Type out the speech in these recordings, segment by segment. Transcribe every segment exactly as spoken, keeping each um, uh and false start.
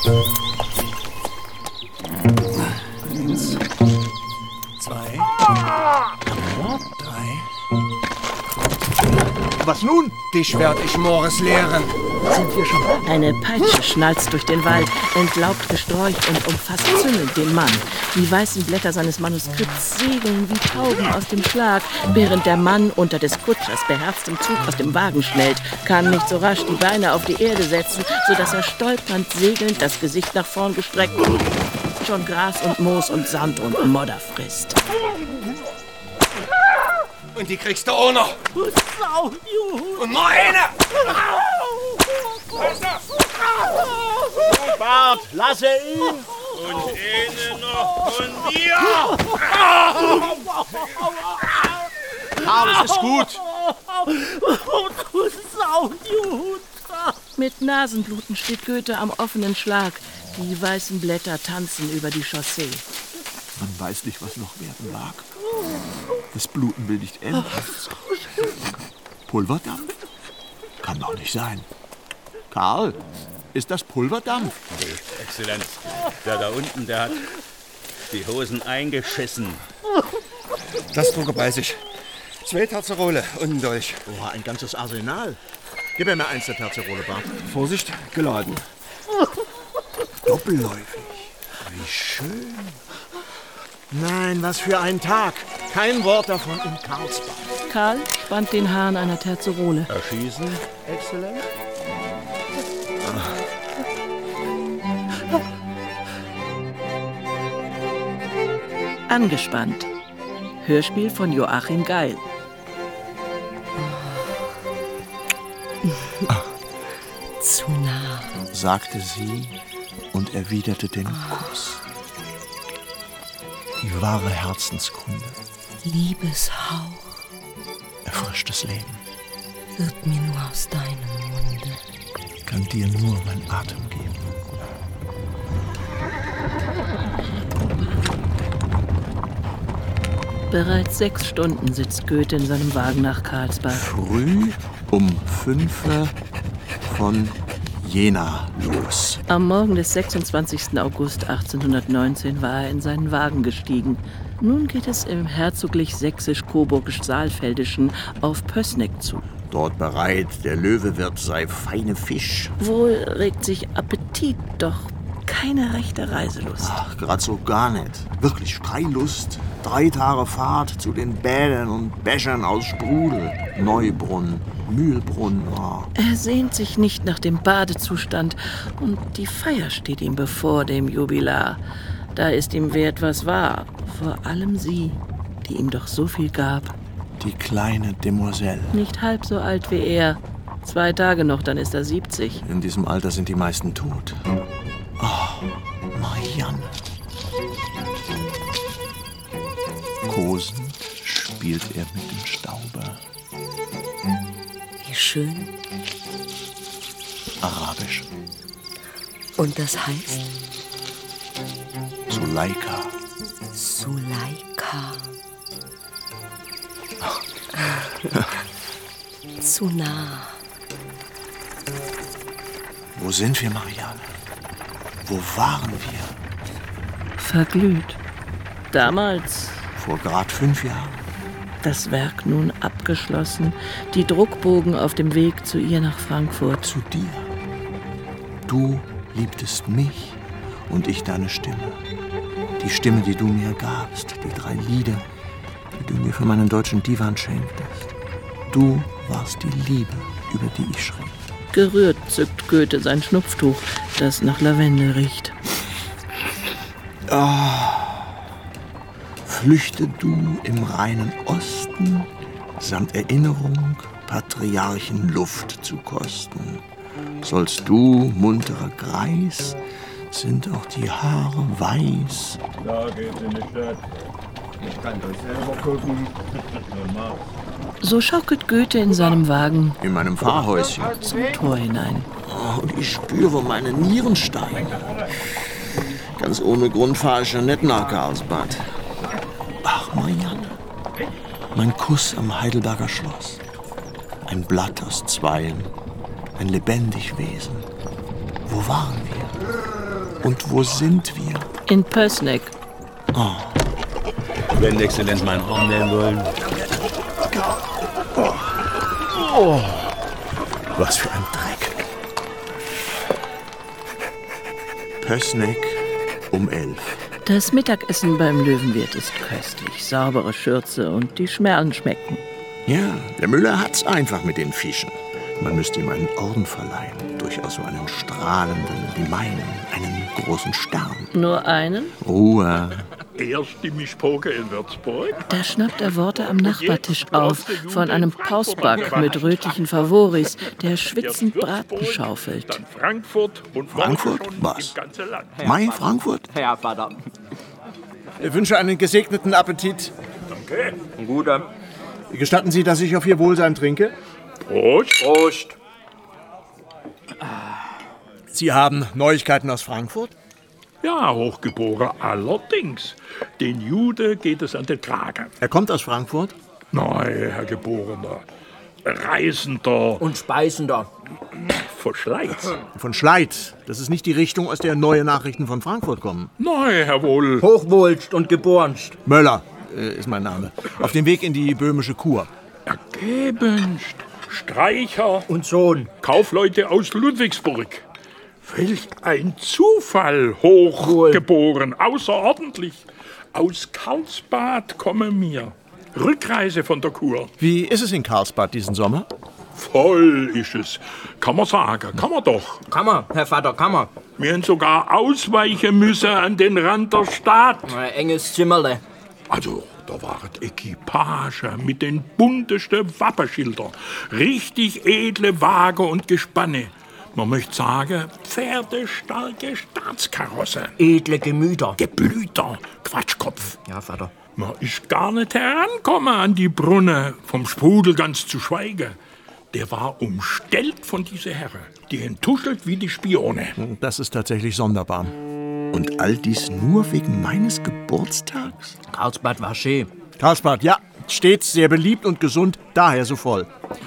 Eins, zwei, drei. Was nun? Dich werd ich Mores lehren. Sind wir schon? Eine Peitsche schnalzt durch den Wald, entlaubt Gesträuch und umfasst züngend den Mann. Die weißen Blätter seines Manuskripts segeln wie Tauben aus dem Schlag, während der Mann unter des Kutschers beherztem Zug aus dem Wagen schnellt, kann nicht so rasch die Beine auf die Erde setzen, sodass er stolpernd, segelnd, das Gesicht nach vorn gestreckt, schon Gras und Moos und Sand und Modder frisst. Und die kriegst du auch noch. Sau, und noch eine. Bart, lasse ihn. Und eine noch von mir. Karl, es ist gut. Du Sau, Mit Nasenbluten steht Goethe am offenen Schlag. Die weißen Blätter tanzen über die Chaussee. Man weiß nicht, was noch werden mag. Das Bluten will nicht enden. Pulverdampf? Kann doch nicht sein. Karl, ist das Pulverdampf? Nee, Exzellenz. Der da unten, der hat die Hosen eingeschissen. Das Drucke bei sich. Zwei Terzerole und ein Dolch. Oh, ein ganzes Arsenal. Gib mir mal eins der Terzerole, Bart. Vorsicht, geladen. Doppelläufig. Wie schön. Nein, was für ein Tag. Kein Wort davon in Karlsbad. Karl spannt den Hahn einer Terzerole. Erschießen, Exzellenz? Angespannt. Hörspiel von Joachim Geil. Zu nah, sagte sie und erwiderte den Kuss. Die wahre Herzenskunde. Liebeshauch erfrischt das Leben. Wird mir nur aus deinem Munde. Kann dir nur mein Atem geben. Bereits sechs Stunden sitzt Goethe in seinem Wagen nach Karlsbad. Früh um fünf von Jena los. Am Morgen des sechsundzwanzigsten August achtzehnhundertneunzehn war er in seinen Wagen gestiegen. Nun geht es im herzoglich sächsisch-coburgisch-saalfeldischen auf Pößneck zu. Dort bereit, der Löwewirt sei feine Fisch. Wohl regt sich Appetit, doch keine rechte Reiselust. Ach, grad so gar nicht. Wirklich Freilust. Drei Tage Fahrt zu den Bädern und Bächern aus Sprudel. Neubrunn, Mühlbrunn. Oh. Er sehnt sich nicht nach dem Badezustand und die Feier steht ihm bevor, dem Jubilar. Da ist ihm wert, was war. Vor allem sie, die ihm doch so viel gab. Die kleine Demoiselle. Nicht halb so alt wie er. Zwei Tage noch, dann ist er siebzig. In diesem Alter sind die meisten tot. Oh, Marianne. Kosend spielt er mit dem Staube. Wie schön. Arabisch. Und das heißt? Suleika. Suleika. Zu nah. Wo sind wir, Marianne? Wo waren wir? Verglüht. Damals. Vor grad fünf Jahren. Das Werk nun abgeschlossen. Die Druckbogen auf dem Weg zu ihr nach Frankfurt. Zu dir. Du liebtest mich und ich deine Stimme. Die Stimme, die du mir gabst. Die drei Lieder, die du mir für meinen deutschen Divan schenktest. Du warst die Liebe, über die ich schrieb. Gerührt zückt Goethe sein Schnupftuch, das nach Lavendel riecht. Oh. Flüchte du im reinen Osten, samt Erinnerung Patriarchen Luft zu kosten. Sollst du, munterer Greis, sind auch die Haare weiß. Da geht's in die Stadt. Ich kann doch selber gucken. So schaukelt Goethe in seinem Wagen in meinem Fahrhäuschen zum Tor hinein. Oh, und ich spüre meine Nieren steigen. Ganz ohne Grund fahre ich ja nicht nach Karlsbad. Ach, Marianne, mein Kuss am Heidelberger Schloss. Ein Blatt aus Zweien, ein lebendig Wesen. Wo waren wir? Und wo sind wir? In Pößneck. Oh. Wenn Exzellenz meinen Arm nehmen wollen. Oh. Oh. Was für ein Dreck. Pößneck um elf. Das Mittagessen beim Löwenwirt ist köstlich. Saubere Schürze und die Schmerlen schmecken. Ja, der Müller hat's einfach mit den Fischen. Man müsste ihm einen Orden verleihen. Durchaus so einen strahlenden, wie meinen, einen großen Stern. Nur einen? Ruhe. Erste Mischpoke in Würzburg. Da schnappt er Worte am Nachbartisch auf von einem Pausback mit rötlichen Favoris, der schwitzend Braten schaufelt. Dann Frankfurt und Frankfurt? Was? Mai Frankfurt? Ja, Vater. Ich wünsche einen gesegneten Appetit. Danke. Ein guter. Gestatten Sie, dass ich auf Ihr Wohlsein trinke? Prost. Prost. Sie haben Neuigkeiten aus Frankfurt? Ja, Hochgeboren, allerdings. Den Jude geht es an den Kragen. Er kommt aus Frankfurt? Nein, Herr Geborener. Reisender. Und speisender. Verschleiß. Von Schleit. Das ist nicht die Richtung, aus der neue Nachrichten von Frankfurt kommen. Nein, Herr Wohl. Hochwohlst und geborenst. Möller äh, ist mein Name. Auf dem Weg in die böhmische Kur. Ergebenst. Streicher. Und Sohn. Kaufleute aus Ludwigsburg. Welch ein Zufall, hochgeboren, außerordentlich. Aus Karlsbad komme mir. Rückreise von der Kur. Wie ist es in Karlsbad diesen Sommer? Voll ist es. Kann man sagen, kann man doch. Kann man, Herr Vater, kann man. Wir haben sogar ausweichen müssen an den Rand der Stadt. Ein enges Zimmerle. Also, da waren Equipage mit den buntesten Wappenschildern. Richtig edle Wagen und Gespanne. Man möchte sagen, pferdestarke Staatskarosse. Edle Gemüter. Geblüter, Quatschkopf. Ja, Vater. Man ist gar nicht herankommen an die Brunne, vom Sprudel ganz zu schweigen. Der war umstellt von dieser Herren. Die entuschelt wie die Spione. Das ist tatsächlich sonderbar. Und all dies nur wegen meines Geburtstags? Karlsbad war schön. Karlsbad, ja, stets sehr beliebt und gesund, daher so voll.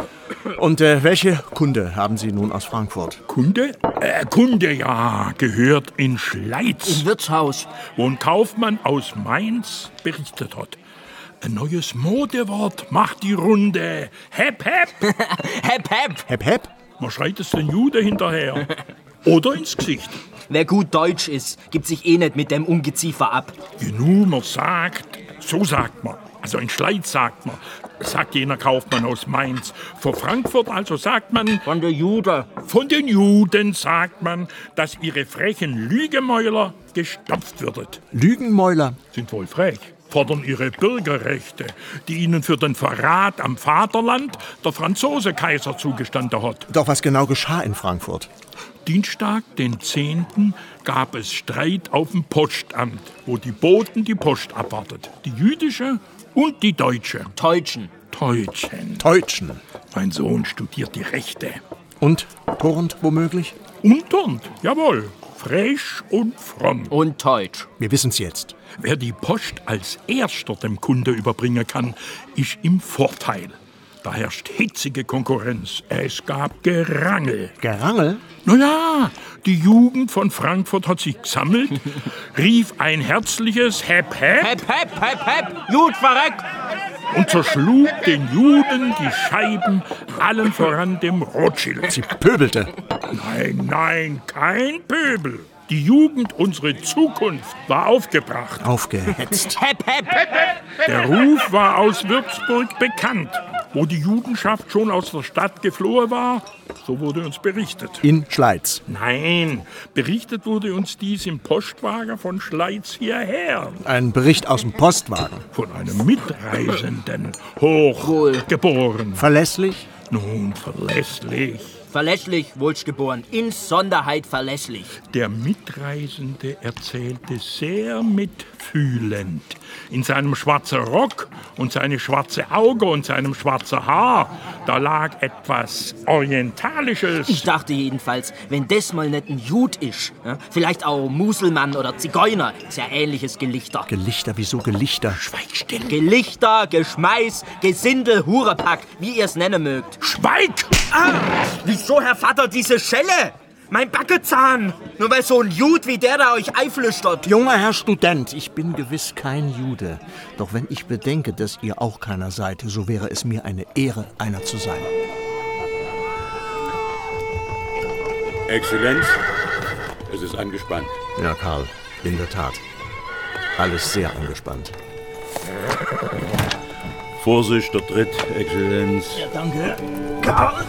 Und äh, welche Kunde haben Sie nun aus Frankfurt? Kunde? Äh, Kunde, ja, gehört in Schleiz. Im Wirtshaus. Wo ein Kaufmann aus Mainz berichtet hat. Ein neues Modewort macht die Runde. Hep, hep. Hep, hep. Hep, hep? Man schreit es den Jude hinterher. Oder ins Gesicht. Wer gut deutsch ist, gibt sich eh nicht mit dem Ungeziefer ab. Genug man sagt, so sagt man. Also in Schleiz sagt man, sagt jener Kaufmann aus Mainz. Vor Frankfurt also sagt man... Von der Jude. Von den Juden sagt man, dass ihre frechen Lügemäuler gestopft würden. Lügenmäuler? Sind wohl frech. Fordern ihre Bürgerrechte, die ihnen für den Verrat am Vaterland der Franzose Kaiser zugestanden hat. Doch was genau geschah in Frankfurt? Dienstag, den zehnten gab es Streit auf dem Postamt, wo die Boten die Post abwartet. Die jüdische und die deutsche. Teutschen. Teutschen. Teutschen. Mein Sohn studiert die Rechte. Und turnt womöglich? Und turnt, jawohl. Frech und fromm. Und teutsch. Wir wissen's jetzt. Wer die Post als erster dem Kunde überbringen kann, ist im Vorteil. Da herrscht hitzige Konkurrenz. Es gab Gerangel. Gerangel? Na ja, die Jugend von Frankfurt hat sich gesammelt, rief ein herzliches Hep, Hep, Hep, hep, hep, hep. Jud, verreck. und zerschlug den Juden die Scheiben, allen voran dem Rothschild. Sie pöbelte. Nein, nein, kein Pöbel. Die Jugend, unsere Zukunft, war aufgebracht. Aufgehetzt. Hep, hep. Der Ruf war aus Würzburg bekannt. Wo die Judenschaft schon aus der Stadt geflohen war, so wurde uns berichtet. In Schleiz. Nein, berichtet wurde uns dies im Postwagen von Schleiz hierher. Ein Bericht aus dem Postwagen. Von einem Mitreisenden, hochgeboren. Verlässlich? Nun, verlässlich. Verlässlich, wohlgeboren. Insonderheit verlässlich. Der Mitreisende erzählte sehr mitfühlend. In seinem schwarzen Rock und seine schwarze Auge und seinem schwarzen Haar, da lag etwas Orientalisches. Ich dachte jedenfalls, wenn das mal nicht ein Jud ist, ja, vielleicht auch Muselmann oder Zigeuner, ist ja ähnliches Gelichter. Gelichter, wieso Gelichter? Schweig still. Gelichter, Geschmeiß, Gesindel, Hurepack, wie ihr es nennen mögt. Schweig! Ah, wieso, Herr Vater, diese Schelle? Mein Backenzahn! Nur weil so ein Jud wie der da euch einflüstert. Junger Herr Student, ich bin gewiss kein Jude. Doch wenn ich bedenke, dass ihr auch keiner seid, so wäre es mir eine Ehre, einer zu sein. Exzellenz, es ist angespannt. Ja, Karl, in der Tat. Alles sehr angespannt. Vorsicht, der Tritt, Exzellenz. Ja, danke. Karl!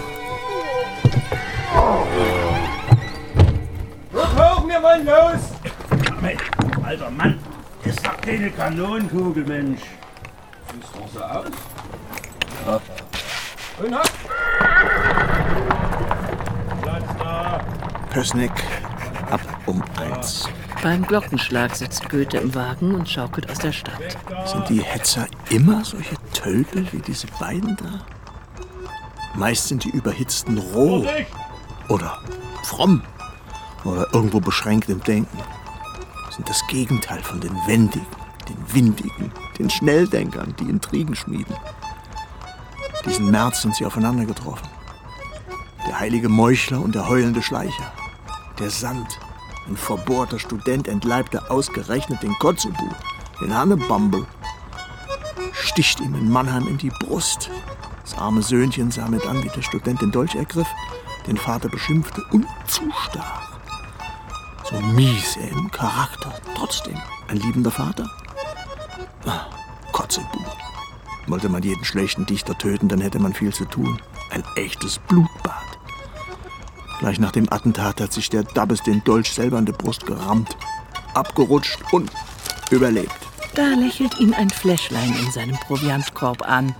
Hoch, wir wollen los! Mensch, alter Mann, ist doch keine Kanonenkugel, Mensch. Siehst doch so aus. Ja. Und hopp! Platz da. Pößneck, ab um eins. Beim Glockenschlag sitzt Goethe im Wagen und schaukelt aus der Stadt. Sind die Hetzer immer solche Tölpel wie diese beiden da? Meist sind die Überhitzten roh oder fromm oder irgendwo beschränkt im Denken. Sind das Gegenteil von den Wendigen, den Windigen, den Schnelldenkern, die Intrigen schmieden. Diesen März sind sie aufeinander getroffen. Der heilige Meuchler und der heulende Schleicher. Der Sand, ein verbohrter Student, entleibte ausgerechnet den Kotzebue, den Hannebambel. Sticht ihm in Mannheim in die Brust. Das arme Söhnchen sah mit an, wie der Student den Dolch ergriff, den Vater beschimpfte und zustach. So mies er im Charakter, trotzdem ein liebender Vater. Ah, Kotzebue. Wollte man jeden schlechten Dichter töten, dann hätte man viel zu tun. Ein echtes Blutbad. Gleich nach dem Attentat hat sich der Dabbes den Dolch selber in die Brust gerammt, abgerutscht und überlebt. Da lächelt ihn ein Fläschlein in seinem Proviantkorb an.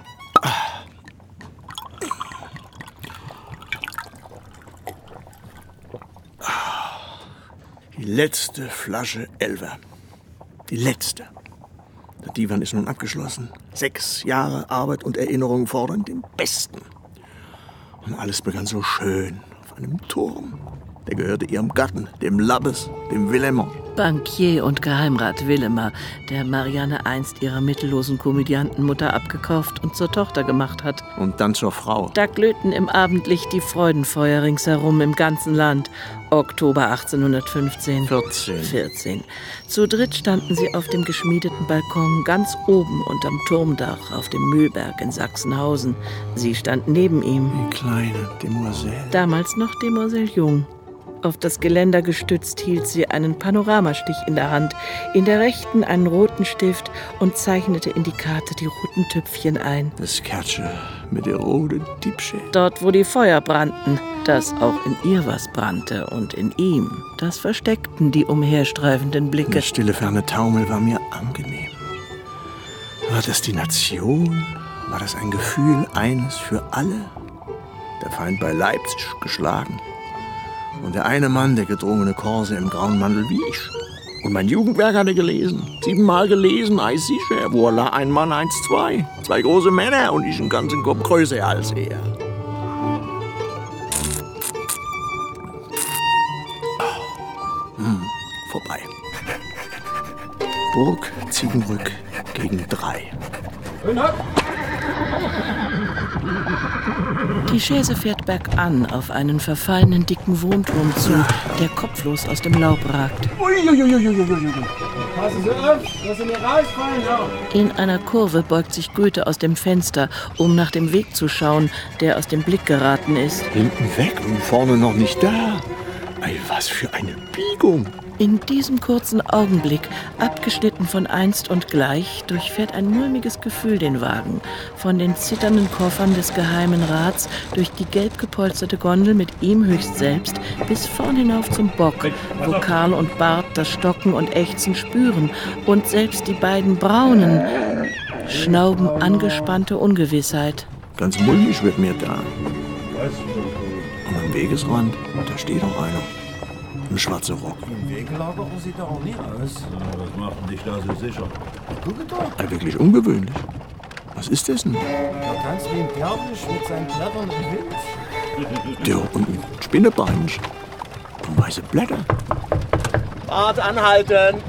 Die letzte Flasche Elver. Die letzte. Der Divan ist nun abgeschlossen. Sechs Jahre Arbeit und Erinnerung fordern den Besten. Und alles begann so schön auf einem Turm. Der gehörte ihrem Gatten, dem Labbes, dem Willemer. Bankier und Geheimrat Willemer, der Marianne einst ihrer mittellosen Komödiantenmutter abgekauft und zur Tochter gemacht hat. Und dann zur Frau. Da glühten im Abendlicht die Freudenfeuer ringsherum im ganzen Land. Oktober achtzehnhundertfünfzehn. vierzehn. vierzehn. Zu dritt standen sie auf dem geschmiedeten Balkon ganz oben unterm Turmdach auf dem Mühlberg in Sachsenhausen. Sie stand neben ihm. Die kleine Demoiselle. Damals noch Demoiselle Jung. Auf das Geländer gestützt hielt sie einen Panoramastich in der Hand, in der rechten einen roten Stift und zeichnete in die Karte die roten Tüpfchen ein. Das Kärtchen mit der roten Diebsche. Dort, wo die Feuer brannten, dass auch in ihr was brannte und in ihm, das versteckten die umherstreifenden Blicke. Der stille, ferne Taumel war mir angenehm. War das die Nation? War das ein Gefühl eines für alle? Der Feind bei Leipzig geschlagen. Und der eine Mann, der gedrungene Korse im grauen Mantel wie ich. Und mein Jugendwerk hatte gelesen. Siebenmal gelesen, ei sicher. Voilà, ein Mann, eins, zwei. Zwei große Männer und ich einen ganzen Kopf größer als er. Hm, vorbei. Burg Ziegenbrück gegen drei. Und hopp! Die Chaise fährt bergan auf einen verfallenen dicken Wohnturm zu, der kopflos aus dem Laub ragt. Passen Sie auf, dass Sie mir rausfallen, ja. In einer Kurve beugt sich Goethe aus dem Fenster, um nach dem Weg zu schauen, der aus dem Blick geraten ist. Hinten weg und vorne noch nicht da. Ei, was für eine Biegung. In diesem kurzen Augenblick, abgeschnitten von einst und gleich, durchfährt ein mulmiges Gefühl den Wagen. Von den zitternden Koffern des Geheimen Rats, durch die gelb gepolsterte Gondel mit ihm höchst selbst, bis vorn hinauf zum Bock, wo Karl und Bart das Stocken und Ächzen spüren und selbst die beiden Braunen schnauben angespannte Ungewissheit. Ganz mulmig wird mir da. Und am Wegesrand, da steht auch einer. Im schwarzen Rock. Im Wegelager sieht er auch nie aus. Was macht denn dich da so sicher? Guck doch. Ja, wirklich ungewöhnlich. Was ist das denn? Der tanzt wie ein Derwisch mit seinen Blättern im Wind. Der und ein Spinnebeinchen. Und weiße Blätter. Bart anhalten!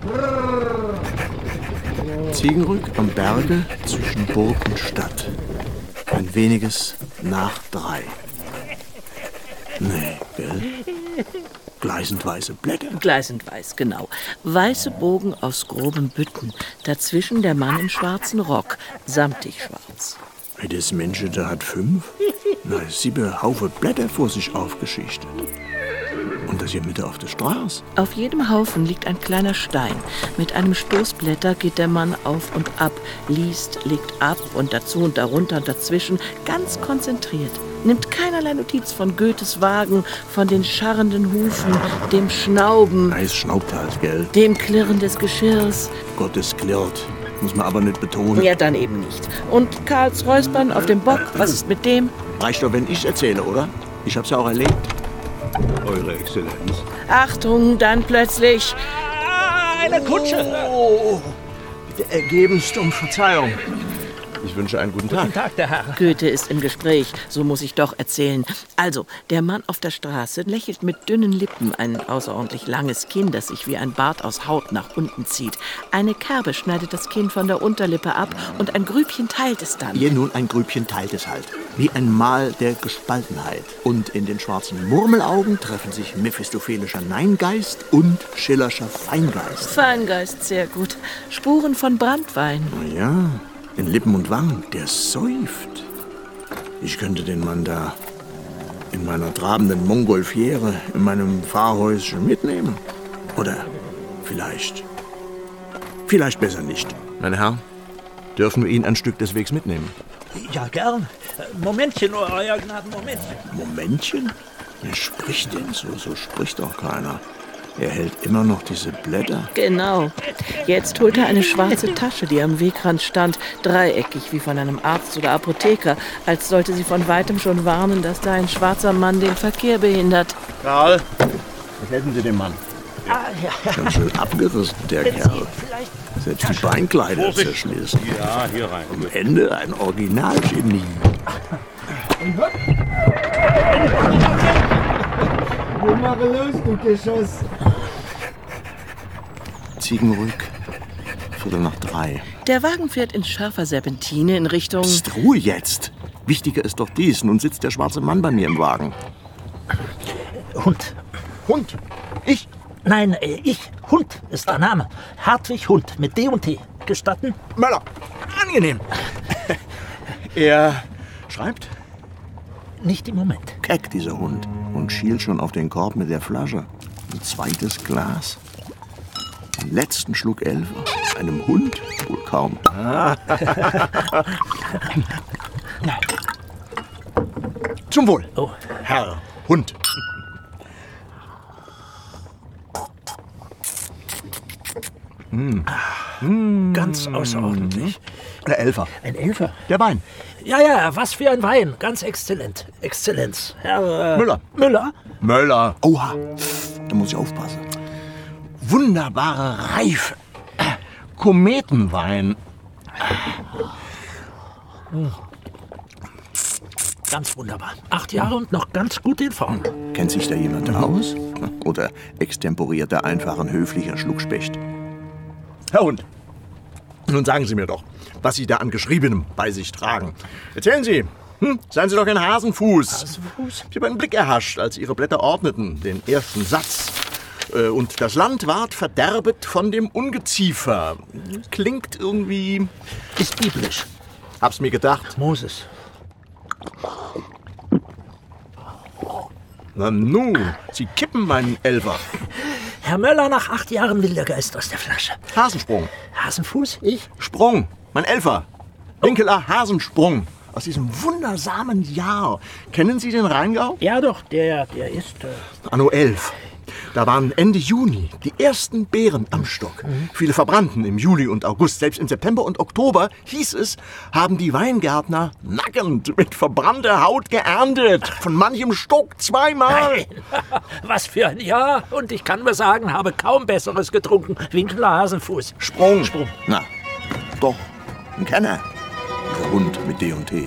Ziegenrück am Berge zwischen Burg und Stadt. Ein weniges nach drei. Nee, gell? Gleißend weiße Blätter. Gleißend weiß, genau. Weiße Bogen aus groben Bütten. Dazwischen der Mann im schwarzen Rock, samtig schwarz. Das Mensch, der hat fünf. Na, sieben Haufen Blätter vor sich aufgeschichtet. Und das hier Mitte auf der Straße. Auf jedem Haufen liegt ein kleiner Stein. Mit einem Stoßblätter geht der Mann auf und ab, liest, legt ab und dazu und darunter und dazwischen, ganz konzentriert. Nimmt keinerlei Notiz von Goethes Wagen, von den scharrenden Hufen, dem Schnauben. Na, es schnaubt halt, gell? Dem Klirren des Geschirrs. Gott, es klirrt. Muss man aber nicht betonen. Ja, dann eben nicht. Und Karls Räuspern auf dem Bock, was ist mit dem? Reicht doch, wenn ich erzähle, oder? Ich hab's ja auch erlebt. Eure Exzellenz. Achtung, dann plötzlich. Eine Kutsche! Oh, bitte ergebenst um Verzeihung. Ich wünsche einen guten Tag. Guten Tag, der Herr. Goethe ist im Gespräch, so muss ich doch erzählen. Also, der Mann auf der Straße lächelt mit dünnen Lippen, ein außerordentlich langes Kinn, das sich wie ein Bart aus Haut nach unten zieht. Eine Kerbe schneidet das Kinn von der Unterlippe ab und ein Grübchen teilt es dann. Hier nun ein Grübchen teilt es halt. Wie ein Mal der Gespaltenheit. Und in den schwarzen Murmelaugen treffen sich mephistophelischer Neingeist und schillerscher Feingeist. Feingeist, sehr gut. Spuren von Branntwein. Na ja, in Lippen und Wangen, der säuft. Ich könnte den Mann da in meiner trabenden Montgolfiere in meinem Fahrhäuschen mitnehmen. Oder vielleicht, vielleicht besser nicht. Mein Herr, dürfen wir ihn ein Stück des Wegs mitnehmen? Ja, gern. Momentchen, euer Gnaden, Momentchen. Momentchen? Wer spricht denn so? So spricht doch keiner. Er hält immer noch diese Blätter. Genau. Jetzt holt er eine schwarze Tasche, die am Wegrand stand, dreieckig wie von einem Arzt oder Apotheker, als sollte sie von weitem schon warnen, dass da ein schwarzer Mann den Verkehr behindert. Karl, helfen Sie dem Mann. Ah, ja. Ganz schön abgerissen, der Kerl. Selbst die Beinkleider zerschmissen. Ja, hier rein. Am Ende ein Originalgenie. Wir machen los, du Geschoss. Ziegenrück, Viertel nach drei. Der Wagen fährt in scharfer Serpentine in Richtung... Psst, Ruhe jetzt. Wichtiger ist doch dies. Nun sitzt der schwarze Mann bei mir im Wagen. Hund. Hund? Ich? Nein, äh, ich. Hund ist der Name. Hartwig Hund mit D und T. Gestatten? Möller. Angenehm. Er schreibt? Nicht im Moment. Keck, dieser Hund. Und schielt schon auf den Korb mit der Flasche. Ein zweites Glas. Den letzten Schluck Elfer. Einem Hund wohl kaum. Zum Wohl. Oh. Herr Hund. Mm. Ganz außerordentlich. Der Elfer. Ein Elfer? Der Wein. Ja, ja, was für ein Wein. Ganz exzellent. Exzellenz. Herr... Äh, Müller. Müller? Möller. Oha, da muss ich aufpassen. Wunderbare Reife. Kometenwein. Ganz wunderbar. Acht Jahre und noch ganz gut in Form. Kennt sich da jemand aus? Oder extemporiert der einfach ein höflicher Schluckspecht? Herr Hund, nun sagen Sie mir doch, was Sie da an Geschriebenem bei sich tragen. Erzählen Sie, hm? Seien Sie doch ein Hasenfuß. Hasenfuß? Ich habe einen Blick erhascht, als Ihre Blätter ordneten, den ersten Satz. Äh, Und das Land ward verderbet von dem Ungeziefer. Klingt irgendwie... Ist biblisch. Hab's mir gedacht. Moses. Na nu, Sie kippen meinen Elfer. Herr Möller, nach acht Jahren will der Geist aus der Flasche. Hasensprung. Hasenfuß? Ich? Sprung. Mein Elfer. Winkeler Hasensprung. Aus diesem wundersamen Jahr. Kennen Sie den Rheingau? Ja doch, der, der ist... Äh Anno elf. Da waren Ende Juni die ersten Beeren am Stock. Viele verbrannten im Juli und August. Selbst im September und Oktober, hieß es, haben die Weingärtner nackend mit verbrannter Haut geerntet. Von manchem Stock zweimal. Nein. Was für ein Jahr. Und ich kann mir sagen, habe kaum Besseres getrunken. Winkler Hasenfuß. Sprung. Sprung. Na, doch, ein Kenner. Der Hund mit D und T.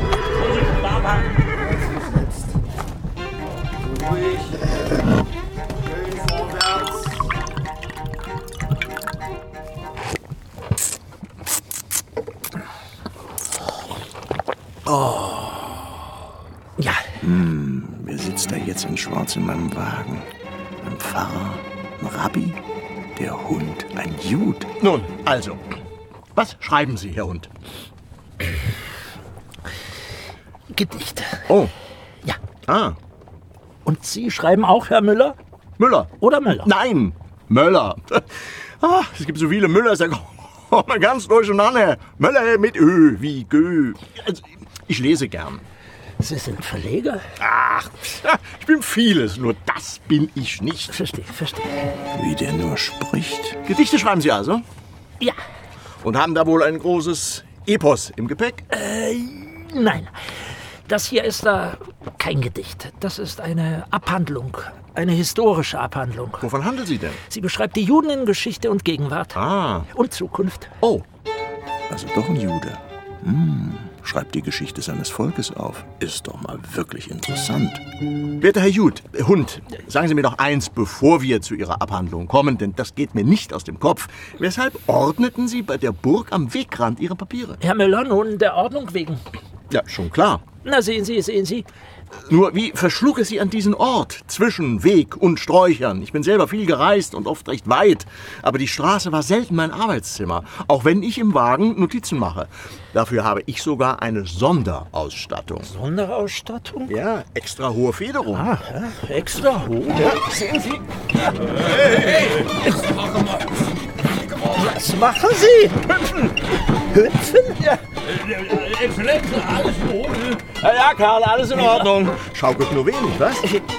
Ruhig. Schön vorwärts. Ja. Hm, wer sitzt da jetzt in Schwarz in meinem Wagen. Ein Pfarrer, ein Rabbi, der Hund, ein Jude. Nun, also, was schreiben Sie, Herr Hund? Gedichte. Oh. Ja. Ah. Und Sie schreiben auch, Herr Müller? Müller. Oder Möller? Nein, Möller. Ah, es gibt so viele Müllers, da kommt man ganz durcheinander. Möller mit Ö, wie Gö. Also, ich lese gern. Sie sind Verleger? Ach, ich bin vieles, nur das bin ich nicht. Verstehe, verstehe. Wie der nur spricht. Gedichte schreiben Sie also? Ja. Und haben da wohl ein großes Epos im Gepäck? Äh, nein. Das hier ist da kein Gedicht. Das ist eine Abhandlung. Eine historische Abhandlung. Wovon handelt sie denn? Sie beschreibt die Juden in Geschichte und Gegenwart. Ah. Und Zukunft. Oh. Also doch ein Jude. Hm. Schreibt die Geschichte seines Volkes auf. Ist doch mal wirklich interessant. Werter Herr Jud, äh, Hund, sagen Sie mir doch eins, bevor wir zu Ihrer Abhandlung kommen, denn das geht mir nicht aus dem Kopf. Weshalb ordneten Sie bei der Burg am Wegrand Ihre Papiere? Herr Müller, nun der Ordnung wegen. Ja, schon klar. Na, sehen Sie, sehen Sie. Nur, wie verschlug es Sie an diesen Ort, zwischen Weg und Sträuchern? Ich bin selber viel gereist und oft recht weit, aber die Straße war selten mein Arbeitszimmer, auch wenn ich im Wagen Notizen mache. Dafür habe ich sogar eine Sonderausstattung. Sonderausstattung? Ja, extra hohe Federung. Ah, ja, extra hoch? Ja, sehen Sie? Hey, hey, jetzt machen wir. Was machen Sie? Hüpfen? Hüpfen? Ja. Exzellenz, alles ohne. Ja, ja, Karl, alles in Ordnung. Schaukelt nur wenig, was?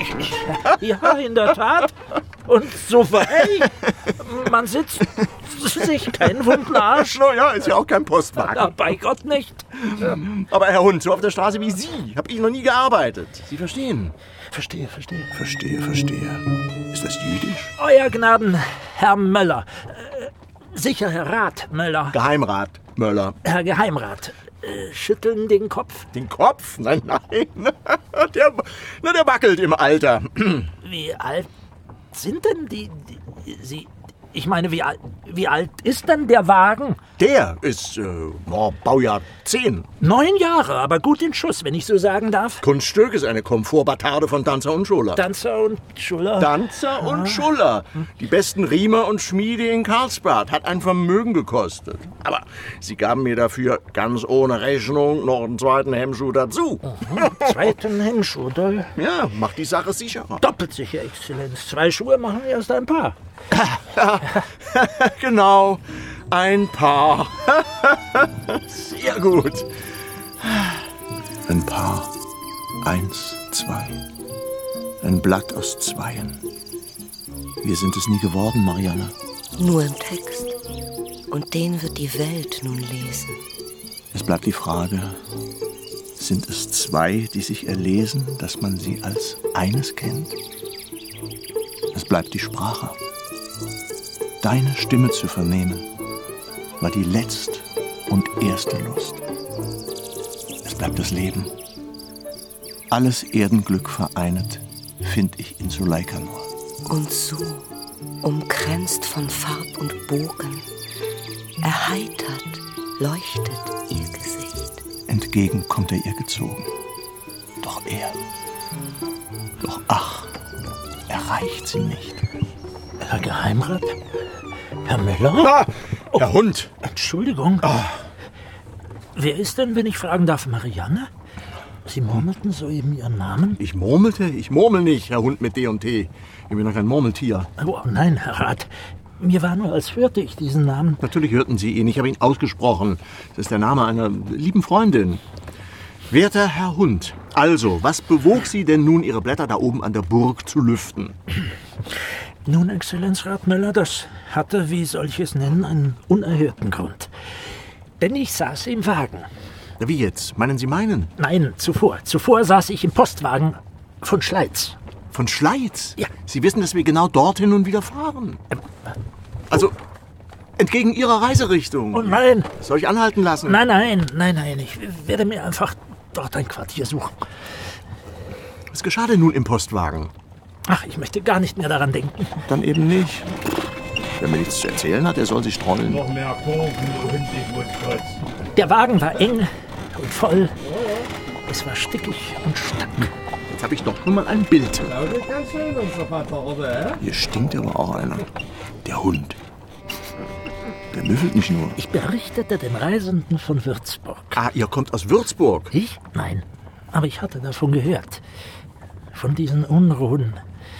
Ja, in der Tat. Und so frei. Man sitzt sich keinen wunden Arsch. No, ja, ist ja auch kein Postwagen. Na, bei Gott nicht. Aber Herr Hund, so auf der Straße wie Sie habe ich noch nie gearbeitet. Sie verstehen? Verstehe, verstehe. Verstehe, verstehe. Ist das jüdisch? Euer Gnaden, Herr Möller. Äh, sicher, Herr Rat Möller. Geheimrat Möller. Herr Geheimrat. Äh, schütteln den Kopf. Den Kopf? Nein, nein. Der, na, der wackelt im Alter. Wie alt sind denn die, die Sie... Ich meine, wie, alt- wie alt ist denn der Wagen? Der ist, äh, oh, Baujahr zehn. Neun Jahre, aber gut in Schuss, wenn ich so sagen darf. Kunststück ist eine Komfortbatarde von Danzer und Schuller. Danzer und Schuller. Danzer und Schuller. Die besten Riemer und Schmiede in Karlsbad. Hat ein Vermögen gekostet. Aber sie gaben mir dafür ganz ohne Rechnung noch einen zweiten Hemmschuh dazu. Aha, zweiten Hemmschuh, da Ja, macht die Sache sicherer. doppelt sicher, Exzellenz. Zwei Schuhe machen erst ein Paar. Genau, ein Paar. Sehr gut. Ein Paar. Eins, zwei. Ein Blatt aus Zweien. Wir sind es nie geworden, Marianne. Nur im Text. Und den wird die Welt nun lesen. Es bleibt die Frage, sind es zwei, die sich erlesen, dass man sie als eines kennt? Es bleibt die Sprache. Deine Stimme zu vernehmen, war die letzte und erste Lust. Es bleibt das Leben. Alles Erdenglück vereinet, find ich in Suleika nur. Und so, umkränzt von Farb und Bogen, erheitert, leuchtet ihr Gesicht. Entgegen kommt er ihr gezogen. Doch er, doch ach, erreicht sie nicht. Herr Geheimrat? Herr Müller? Ah, Herr Hund. Entschuldigung. Wer ist denn, wenn ich fragen darf, Marianne? Sie murmelten soeben Ihren Namen? Ich murmelte? Ich murmel nicht, Herr Hund mit D und T. Ich bin doch kein Murmeltier. Oh, nein, Herr Rat. Mir war nur, als hörte ich diesen Namen. Natürlich hörten Sie ihn. Ich habe ihn ausgesprochen. Das ist der Name einer lieben Freundin. Werter Herr Hund, also, was bewog Sie denn nun, Ihre Blätter da oben an der Burg zu lüften? Nun, Exzellenzrat Müller, das hatte, wie soll ich es nennen, einen unerhörten Grund. Denn ich saß im Wagen. Wie jetzt? Meinen Sie meinen? Nein, zuvor. Zuvor saß ich im Postwagen von Schleiz. Von Schleiz? Ja. Sie wissen, dass wir genau dorthin und wieder fahren. Also, entgegen Ihrer Reiserichtung. Oh nein! Soll ich anhalten lassen? Nein, nein, nein, nein. Ich werde mir einfach dort ein Quartier suchen. Was geschah denn nun im Postwagen? Ach, ich möchte gar nicht mehr daran denken. Dann eben nicht. Wer mir nichts zu erzählen hat, der soll sich streuen. Noch mehr Kurven und ich muss kotzen. Der Wagen war eng und voll. Es war stickig und stank. Jetzt habe ich doch schon mal ein Bild. Glaube ich ganz schön, unser Vater, oder? Hier stinkt aber auch einer. Der Hund. Der müffelt nicht nur. Ich berichtete den Reisenden von Würzburg. Ah, ihr kommt aus Würzburg? Ich? Nein. Aber ich hatte davon gehört. Von diesen Unruhen.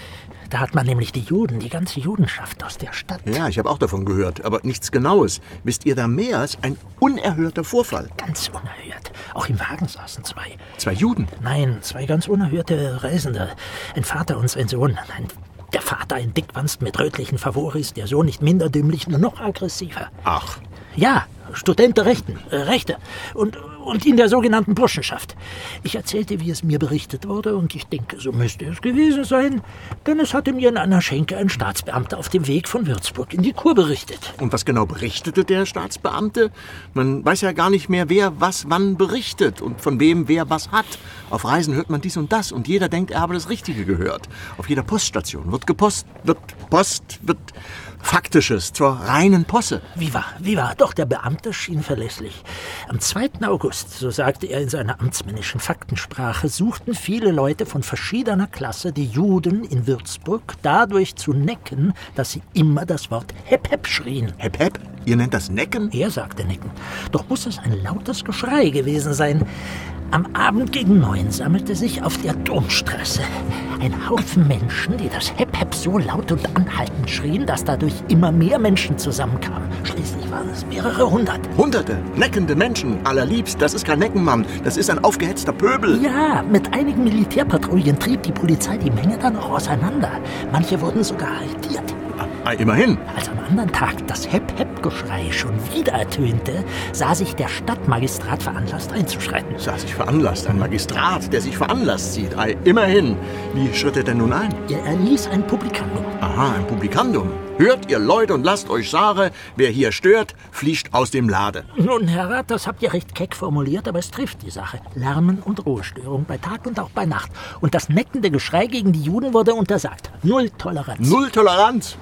Da hat man nämlich die Juden, die ganze Judenschaft aus der Stadt. Ja, ich habe auch davon gehört, aber nichts Genaues. Wisst ihr da mehr? Ist ein unerhörter Vorfall. Ganz unerhört. Auch im Wagen saßen zwei. Zwei Juden? Nein, zwei ganz unerhörte Reisende. Ein Vater und sein Sohn. Ein, der Vater ein Dickwanst mit rötlichen Favoris, der Sohn nicht minder dümmlich, nur noch aggressiver. Ach. Ja, Student der Rechten, äh, Rechte und, und in der sogenannten Burschenschaft. Ich erzählte, wie es mir berichtet wurde, und ich denke, so müsste es gewesen sein, denn es hatte mir in einer Schenke ein Staatsbeamter auf dem Weg von Würzburg in die Kur berichtet. Und was genau berichtete der Staatsbeamte? Man weiß ja gar nicht mehr, wer was wann berichtet und von wem wer was hat. Auf Reisen hört man dies und das und jeder denkt, er habe das Richtige gehört. Auf jeder Poststation wird gepost, wird Post, wird Faktisches zur reinen Posse. Wie war, wie war? Doch, der Beamte schien verlässlich. Am zweiten August, so sagte er in seiner amtsmännischen Faktensprache, suchten viele Leute von verschiedener Klasse die Juden in Würzburg dadurch zu necken, dass sie immer das Wort Hep Hep schrien. Hep Hep? Ihr nennt das Necken? Er sagte Necken. Doch muss es ein lautes Geschrei gewesen sein. Am Abend gegen neun sammelte sich auf der Domstraße ein Haufen Menschen, die das Hep Hep so laut und anhaltend schrien, dass dadurch immer mehr Menschen zusammenkamen. Schließlich waren es mehrere hundert. Hunderte, neckende Menschen, allerliebst. Das ist kein Neckenmann, das ist ein aufgehetzter Pöbel. Ja, mit einigen Militärpatrouillen trieb die Polizei die Menge dann auch auseinander. Manche wurden sogar arretiert. Ah, immerhin. Als am anderen Tag das Hep-Hep-Geschrei schon wieder ertönte, sah sich der Stadtmagistrat veranlasst einzuschreiten. Sah sich veranlasst, ein Magistrat, der sich veranlasst sieht. Ei, immerhin. Wie schritt er denn nun ein? Er erließ ein Publikandum. Aha, ein Publikandum. Hört ihr Leute und lasst euch sagen, wer hier stört, fließt aus dem Lade. Nun, Herr Rat, das habt ihr recht keck formuliert, aber es trifft die Sache. Lärmen und Ruhestörung bei Tag und auch bei Nacht. Und das neckende Geschrei gegen die Juden wurde untersagt. Null Toleranz. Null Toleranz?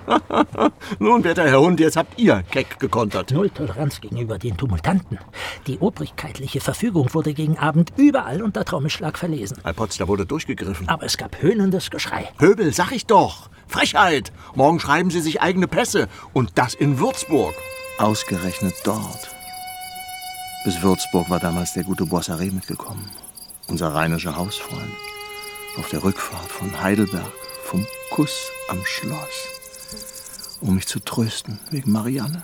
Nun, werter Herr Hund, jetzt habt ihr keck gekontert. Null Toleranz gegenüber den Tumultanten. Die obrigkeitliche Verfügung wurde gegen Abend überall unter Trommelschlag verlesen. Herr Potz, da wurde durchgegriffen. Aber es gab höhnendes Geschrei. Pöbel, sag ich doch. Frechheit. Morgen schreiben Sie sich eigene Pässe. Und das in Würzburg. Ausgerechnet dort. Bis Würzburg war damals der gute Boissaré mitgekommen. Unser rheinischer Hausfreund. Auf der Rückfahrt von Heidelberg, vom Kuss am Schloss. Um mich zu trösten wegen Marianne.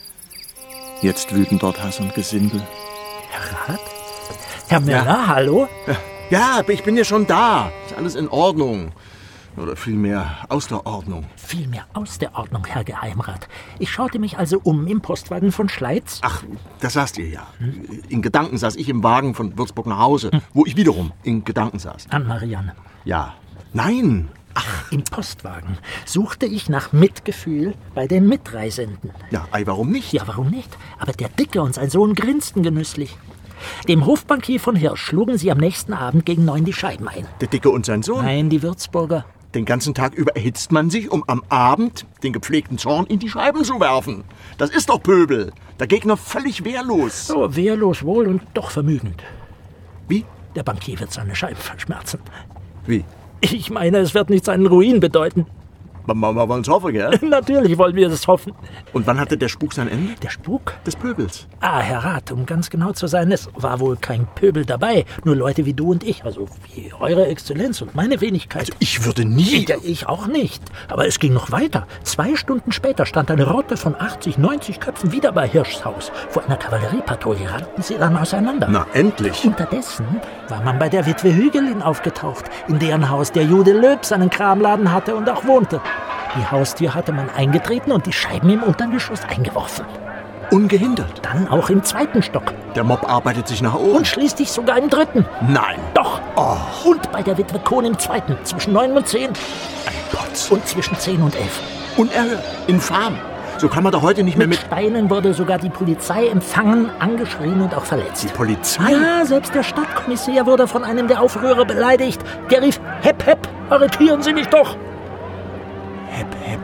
Jetzt wüten dort Hass und Gesindel. Herr Rat? Herr Müller, ja. Hallo? Ja, ich bin ja schon da. Ist alles in Ordnung. Oder vielmehr aus der Ordnung. Vielmehr aus der Ordnung, Herr Geheimrat. Ich schaute mich also um im Postwagen von Schleiz. Ach, das saßt ihr ja. Hm? In Gedanken saß ich im Wagen von Würzburg nach Hause, hm. wo ich wiederum in Gedanken saß. An Marianne. Ja. Nein. Ach. Im Postwagen suchte ich nach Mitgefühl bei den Mitreisenden. Ja, ei, warum nicht? Ja, warum nicht? Aber der Dicke und sein Sohn grinsten genüsslich. Dem Hofbankier von Hirsch schlugen sie am nächsten Abend gegen neun die Scheiben ein. Der Dicke und sein Sohn? Nein, die Würzburger. Den ganzen Tag über erhitzt man sich, um am Abend den gepflegten Zorn in die Scheiben zu werfen. Das ist doch Pöbel. Der Gegner völlig wehrlos. Oh, wehrlos wohl und doch vermögend. Wie? Der Bankier wird seine Scheiben verschmerzen. Wie? Ich meine, es wird nicht seinen Ruin bedeuten. Wir wollen es hoffen, gell? Natürlich wollen wir das hoffen. Und wann hatte der Spuk sein Ende? Der Spuk? Des Pöbels. Ah, Herr Rat, um ganz genau zu sein, es war wohl kein Pöbel dabei. Nur Leute wie du und ich, also wie Eure Exzellenz und meine Wenigkeit. Also ich würde nie... Ja, ich auch nicht. Aber es ging noch weiter. Zwei Stunden später stand eine Rotte von achtzig, neunzig Köpfen wieder bei Hirschs Haus. Vor einer Kavalleriepatrouille rannten sie dann auseinander. Na, endlich. Unterdessen war man bei der Witwe Hügelin aufgetaucht, in deren Haus der Jude Löb seinen Kramladen hatte und auch wohnte. Die Haustür hatte man eingetreten und die Scheiben im Untergeschoss eingeworfen. Ungehindert? Dann auch im zweiten Stock. Der Mob arbeitet sich nach oben. Und schließlich sogar im dritten. Nein. Doch. Oh. Und bei der Witwe Kohn im zweiten. Zwischen neun und zehn. Ein Potz. Und zwischen zehn und elf. Unerhört. Infam. So kann man doch heute nicht mehr mit... Mit Steinen wurde sogar die Polizei empfangen, angeschrien und auch verletzt. Die Polizei? Ja, selbst der Stadtkommissär wurde von einem der Aufrührer beleidigt. Der rief, Hep, Hep, arretieren Sie mich doch. Hep, hep.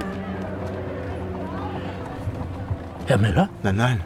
Herr Müller? Nein, nein.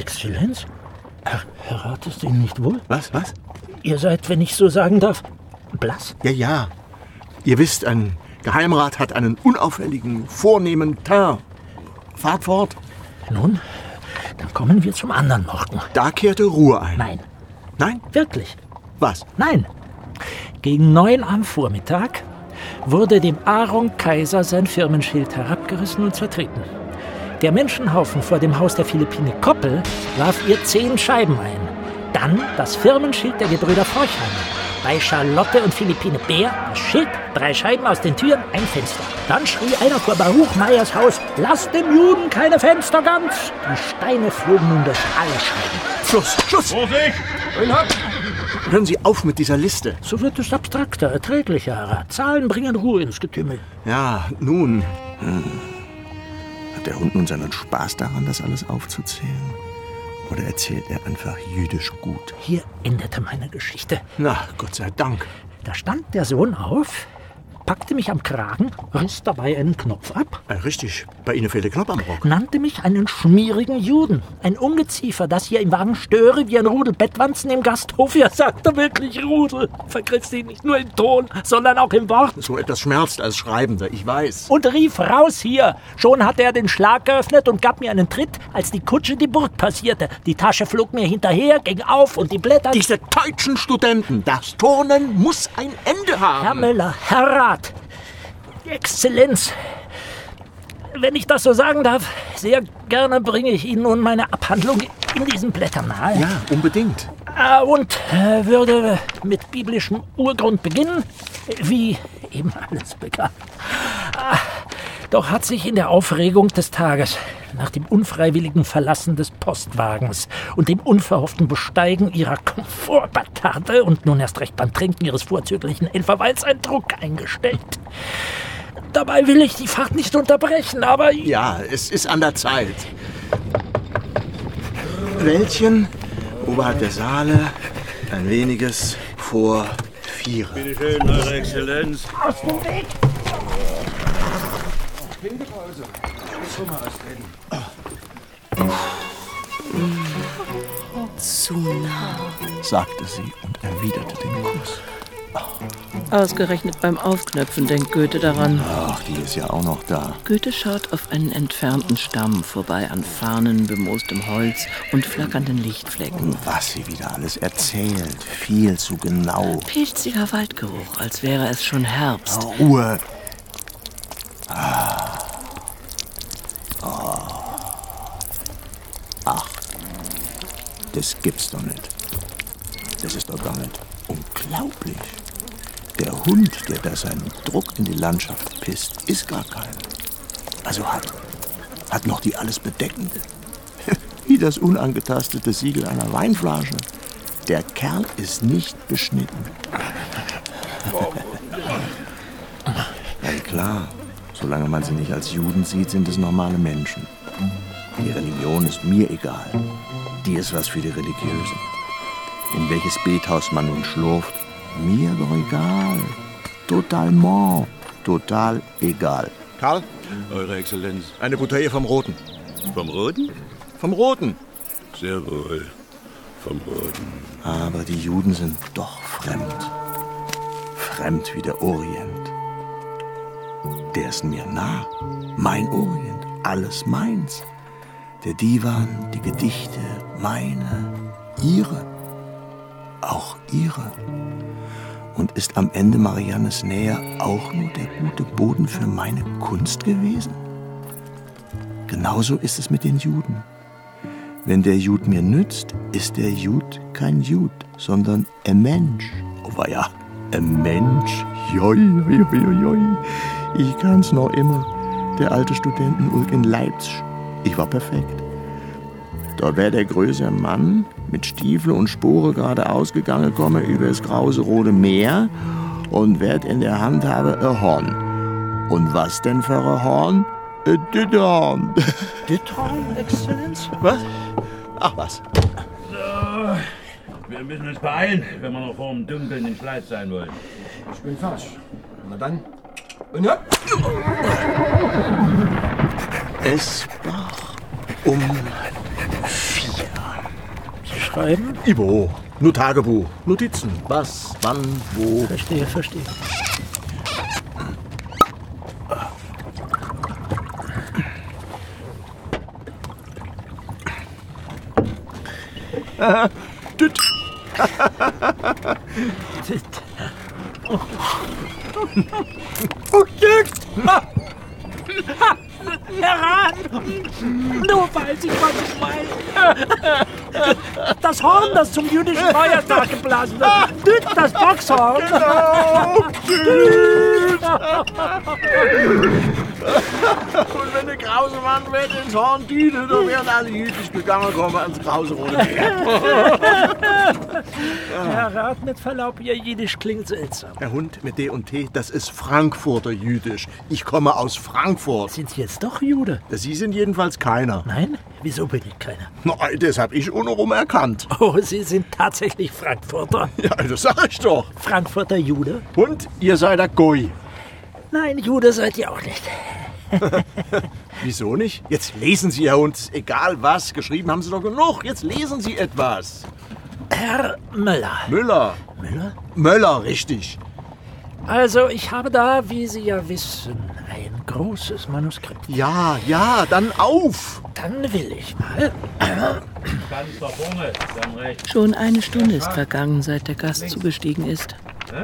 Exzellenz? Herr, Herr Rat ist Ihnen nicht wohl? Was, was? Ihr seid, wenn ich so sagen darf, Blass? Ja, ja. Ihr wisst, ein Geheimrat hat einen unauffälligen, vornehmen Teint. Fahrt fort. Nun, dann kommen wir zum anderen Morgen. Da kehrte Ruhe ein. Nein. Nein? Wirklich? Was? Nein. Gegen neun am Vormittag wurde dem Aaron Kaiser sein Firmenschild herabgerissen und zertreten. Der Menschenhaufen vor dem Haus der Philippine Koppel warf ihr zehn Scheiben ein. Dann das Firmenschild der Gebrüder Forchheimer. Bei Charlotte und Philippine Bär das Schild, drei Scheiben aus den Türen, ein Fenster. Dann schrie einer vor Baruch Meyers Haus, lasst dem Juden keine Fenster ganz. Die Steine flogen nun durch alle Scheiben. Schluss, Schluss! Vorsicht! Hören Sie auf mit dieser Liste. So wird es abstrakter, erträglicher, Herr Rat. Zahlen bringen Ruhe ins Getümmel. Ja, nun. Hm. Hat der Hund nun seinen Spaß daran, das alles aufzuzählen? Oder erzählt er einfach jüdisch gut? Hier endete meine Geschichte. Na, Gott sei Dank. Da stand der Sohn auf, packte mich am Kragen, riss dabei einen Knopf ab. Äh, richtig, bei Ihnen fehlt der Knopf am Rock. Nannte mich einen schmierigen Juden. Ein Ungeziefer, das hier im Wagen störe wie ein Rudel Bettwanzen im Gasthof. Ja, sagt er wirklich Rudel. Vergriff sie nicht nur im Ton, sondern auch im Wort. So etwas schmerzt als Schreibender, ich weiß. Und rief raus hier. Schon hatte er den Schlag geöffnet und gab mir einen Tritt, als die Kutsche die Burg passierte. Die Tasche flog mir hinterher, ging auf und die Blätter... Diese deutschen Studenten, das Turnen muss ein Ende haben. Herr Müller, Herr Rat, Exzellenz, wenn ich das so sagen darf, sehr gerne bringe ich Ihnen nun meine Abhandlung in diesen Blättern nahe. Ja, unbedingt. Und äh, würde mit biblischem Urgrund beginnen, wie eben alles begann. Ah, doch hat sich in der Aufregung des Tages, nach dem unfreiwilligen Verlassen des Postwagens und dem unverhofften Besteigen ihrer Komfortbatarde und nun erst recht beim Trinken ihres vorzüglichen Elferweins ein Druck eingestellt. Dabei will ich die Fahrt nicht unterbrechen, aber... Ja, es ist an der Zeit. Wäldchen, oberhalb der Saale, ein weniges vor vier. Bitte schön, Eure Exzellenz. Aus dem Weg! Trinkepause. Ich will mal austreten. Zu nah, sagte sie und erwiderte den Kuss. Ausgerechnet beim Aufknöpfen denkt Goethe daran. Ach, die ist ja auch noch da. Goethe schaut auf einen entfernten Stamm vorbei an Farnen, bemoostem Holz und flackernden Lichtflecken. Was sie wieder alles erzählt, viel zu genau. Pilziger Waldgeruch, als wäre es schon Herbst. Ruhe. Ah. Oh. Ach, das gibt's doch nicht. Das ist doch gar nicht unglaublich. Der Hund, der da seinen Druck in die Landschaft pisst, ist gar keiner. Also hat, hat noch die alles bedeckende. Wie das unangetastete Siegel einer Weinflasche. Der Kerl ist nicht beschnitten. Ja klar, solange man sie nicht als Juden sieht, sind es normale Menschen. Die Religion ist mir egal. Die ist was für die Religiösen. In welches Bethaus man nun schlurft, mir doch egal. Totalement. Total egal. Karl? Eure Exzellenz. Eine Bouteille vom Roten. Vom Roten? Vom Roten. Sehr wohl. Vom Roten. Aber die Juden sind doch fremd. Fremd wie der Orient. Der ist mir nah. Mein Orient. Alles meins. Der Divan, die Gedichte, meine, ihre. Auch ihre. Und ist am Ende Mariannes Nähe auch nur der gute Boden für meine Kunst gewesen? Genauso ist es mit den Juden. Wenn der Jud mir nützt, ist der Jud kein Jud, sondern ein Mensch. Oh ja, ein Mensch. Joi, joi, joi, joi. Ich kann's noch immer. Der alte Studentenulk in Leipzig. Ich war perfekt. Dort wäre der größere Mann mit Stiefel und Spore geradeaus gegangen, komme über das grause rote Meer und werd in der Hand habe ein Horn. Und was denn für ein Horn? Ein Dütterhorn. Dütterhorn, Exzellenz? Was? Ach was. So, wir müssen uns beeilen, wenn wir noch vor dem Dunkeln in Schleiz sein wollen. Ich bin falsch. Na dann. Und ja. Es war um vier. Sie schreiben? Ibo, Nur Tagebuch, Notizen. Was, wann, wo. Verstehe, verstehe. Tüt. Tüt. Oh. Oh, Tüt. Herr Rat! Nur weiß ich, was ich meine. Das Horn, das zum jüdischen Feiertag geblasen wird. Düt, das Boxhorn. Genau, Düt. Und wenn der grause Mann wird ins Horn dütet, dann werden alle jüdisch gegangen, kommen ans grause rote Herr Rat, mit Verlaub, Ihr Jiddisch klingt seltsam. Herr Hund mit D und T, das ist Frankfurter Jüdisch. Ich komme aus Frankfurt. Sind Sie jetzt doch Jude? Sie sind jedenfalls keiner. Nein? Wieso bin ich keiner? Na, das hab ich untenrum erkannt. Oh, Sie sind tatsächlich Frankfurter. Ja, das sag ich doch. Frankfurter Jude? Und ihr seid der Goi. Nein, Jude seid ihr auch nicht. Wieso nicht? Jetzt lesen Sie, Herr Hund. Egal was, geschrieben haben Sie doch genug. Jetzt lesen Sie etwas. Herr Möller. Müller. Müller? Möller, richtig. Also, ich habe da, wie Sie ja wissen, ein großes Manuskript. Ja, ja, dann auf. Dann will ich mal. Schon eine Stunde ist vergangen, seit der Gast zugestiegen ist.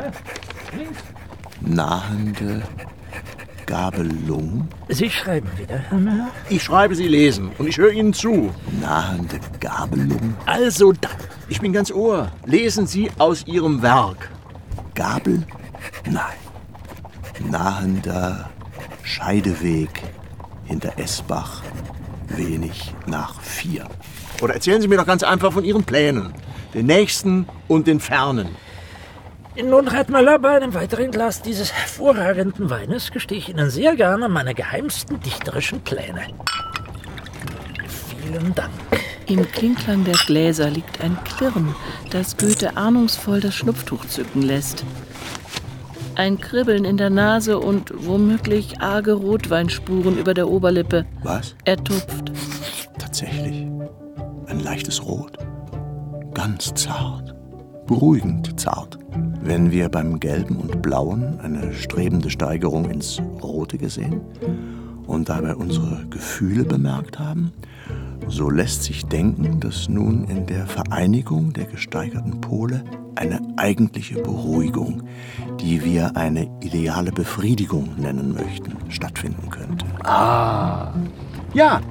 Nahende Gabelung. Sie schreiben wieder, Herr Müller? Ich schreibe, Sie lesen und ich höre Ihnen zu. Nahende Gabelung. Also dann. Ich bin ganz Ohr. Lesen Sie aus Ihrem Werk. Gabel? Nein. Nahender Scheideweg hinter Esbach, wenig nach vier. Oder erzählen Sie mir doch ganz einfach von Ihren Plänen. Den nächsten und den fernen. Nun, Herr Möller, bei einem weiteren Glas dieses hervorragenden Weines gestehe ich Ihnen sehr gerne meine geheimsten dichterischen Pläne. Vielen Dank. Im Klinklang der Gläser liegt ein Klirren, das Goethe ahnungsvoll das Schnupftuch zücken lässt. Ein Kribbeln in der Nase und womöglich arge Rotweinspuren über der Oberlippe. Was? Er tupft. Tatsächlich. Ein leichtes Rot. Ganz zart. Beruhigend zart. Wenn wir beim Gelben und Blauen eine strebende Steigerung ins Rote gesehen und dabei unsere Gefühle bemerkt haben, so lässt sich denken, dass nun in der Vereinigung der gesteigerten Pole eine eigentliche Beruhigung, die wir eine ideale Befriedigung nennen möchten, stattfinden könnte. Ah, ja.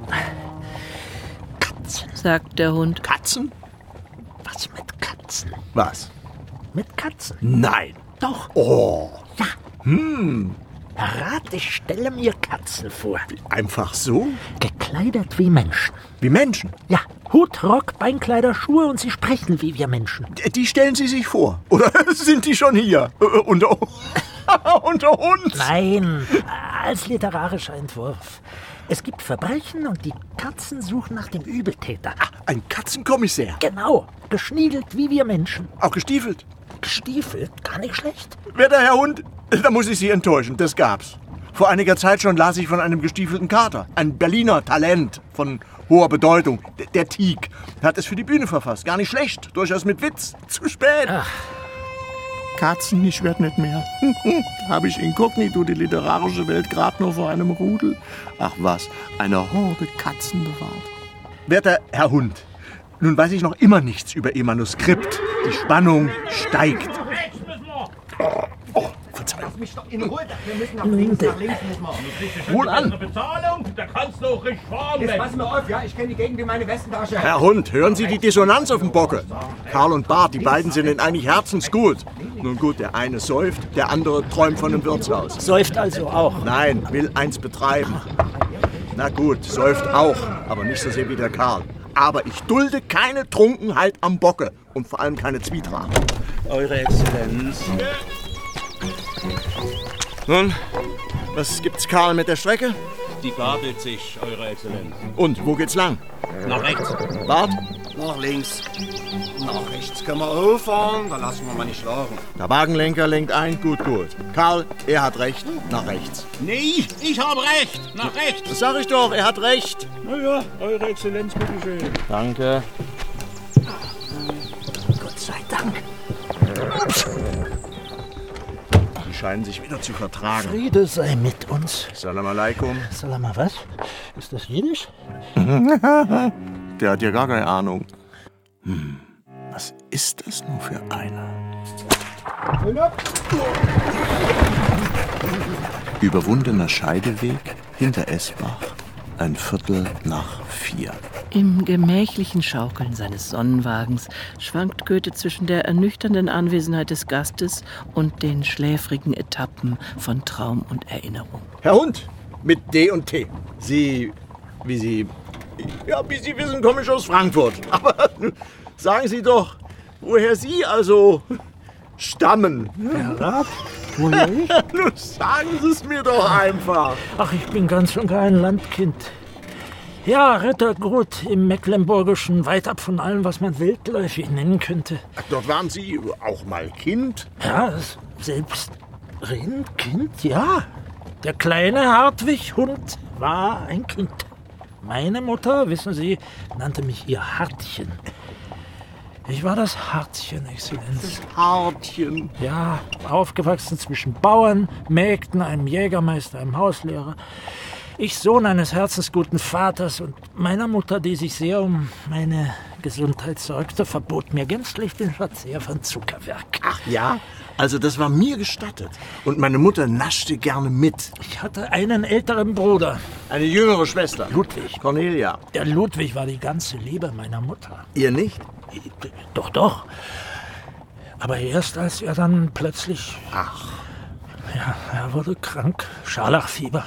Katzen, sagt der Hund. Katzen? Was mit Katzen? Was? Mit Katzen? Nein. Doch. Oh. Ja. Hm. Herr Rat, ich stelle mir Katzen vor. Einfach so? Gekleidet wie Menschen. Wie Menschen? Ja, Hut, Rock, Beinkleider, Schuhe und sie sprechen wie wir Menschen. Die stellen Sie sich vor. Oder sind die schon hier? Äh, unter, unter uns? Nein, als literarischer Entwurf. Es gibt Verbrechen und die Katzen suchen nach dem Übeltäter. Ah, ein Katzenkommissär. Genau, geschniegelt wie wir Menschen. Auch gestiefelt? Gestiefelt? Gar nicht schlecht. Werter Herr Hund, da muss ich Sie enttäuschen, das gab's. Vor einiger Zeit schon las ich von einem gestiefelten Kater. Ein Berliner Talent von hoher Bedeutung. Der, der Tiek hat es für die Bühne verfasst. Gar nicht schlecht, durchaus mit Witz. Zu spät. Ach. Katzen, ich werd nicht mehr. Habe ich inkognito die literarische Welt gerade nur vor einem Rudel? Ach was, eine Horde Katzen bewahrt. Werter Herr Hund, nun weiß ich noch immer nichts über Ihr Manuskript. Die Spannung steigt. Oh, oh, Verzeihung. Lass mich doch in Ruhe. Wir müssen nach links, nach links müssen wir. Wohl an. Bezahlung, da kannst du auch richtig fahren. Jetzt pass mal auf, ja, ich kenne die Gegend wie meine Westentasche. Herr Hund, hören Sie die Dissonanz auf dem Bocke. Karl und Bart, die beiden sind in eigentlich herzensgut. Nun gut, der eine säuft, der andere träumt von einem Wirtshaus. Säuft also auch? Nein, will eins betreiben. Na gut, säuft auch, aber nicht so sehr wie der Karl. Aber ich dulde keine Trunkenheit am Bocke und vor allem keine Zwietracht. Eure Exzellenz. Nun, was gibt's, Karl, mit der Strecke? Die gabelt sich, Eure Exzellenz. Und, wo geht's lang? Nach rechts. Bart? Nach links. Nach rechts können wir auffahren, da lassen wir mal nicht schlagen. Der Wagenlenker lenkt ein, gut, gut. Karl, er hat recht, nach rechts. Nee, ich hab recht, nach rechts. Das sag ich doch, er hat recht. Na ja, Eure Exzellenz, bitteschön. Danke. Gott sei scheinen sich wieder zu vertragen. Friede sei mit uns. Salam alaikum. Salam was? Ist das Jiddisch? Der hat ja gar keine Ahnung. Hm, was ist das nun für einer? Überwundener Scheideweg hinter Esbach, ein Viertel nach vier. Im gemächlichen Schaukeln seines Sonnenwagens schwankt Goethe zwischen der ernüchternden Anwesenheit des Gastes und den schläfrigen Etappen von Traum und Erinnerung. Herr Hund, mit D und T. Sie, wie Sie, ja, wie Sie wissen, komme ich aus Frankfurt. Aber sagen Sie doch, woher Sie also stammen. Herr Rat, woher ich? Nun sagen Sie es mir doch einfach. Ach, ich bin ganz und gar ein Landkind. Ja, Rittergut im Mecklenburgischen, weit ab von allem, was man weltläufig nennen könnte. Ach, dort waren Sie auch mal Kind? Ja, selbstredend Kind, ja. Der kleine Hartwig Hund war ein Kind. Meine Mutter, wissen Sie, nannte mich ihr Hartchen. Ich war das Hartchen, Exzellenz. Das Hartchen? Ja, aufgewachsen zwischen Bauern, Mägden, einem Jägermeister, einem Hauslehrer. Ich Sohn eines herzensguten Vaters und meiner Mutter, die sich sehr um meine Gesundheit sorgte, verbot mir gänzlich den Verzehr von Zuckerwerk. Ach ja? Also das war mir gestattet. Und meine Mutter naschte gerne mit. Ich hatte einen älteren Bruder. Eine jüngere Schwester? Ludwig. Cornelia. Der Ludwig war die ganze Liebe meiner Mutter. Ihr nicht? Doch, doch. Aber erst als er dann plötzlich... Ach. Ja, er wurde krank. Scharlachfieber.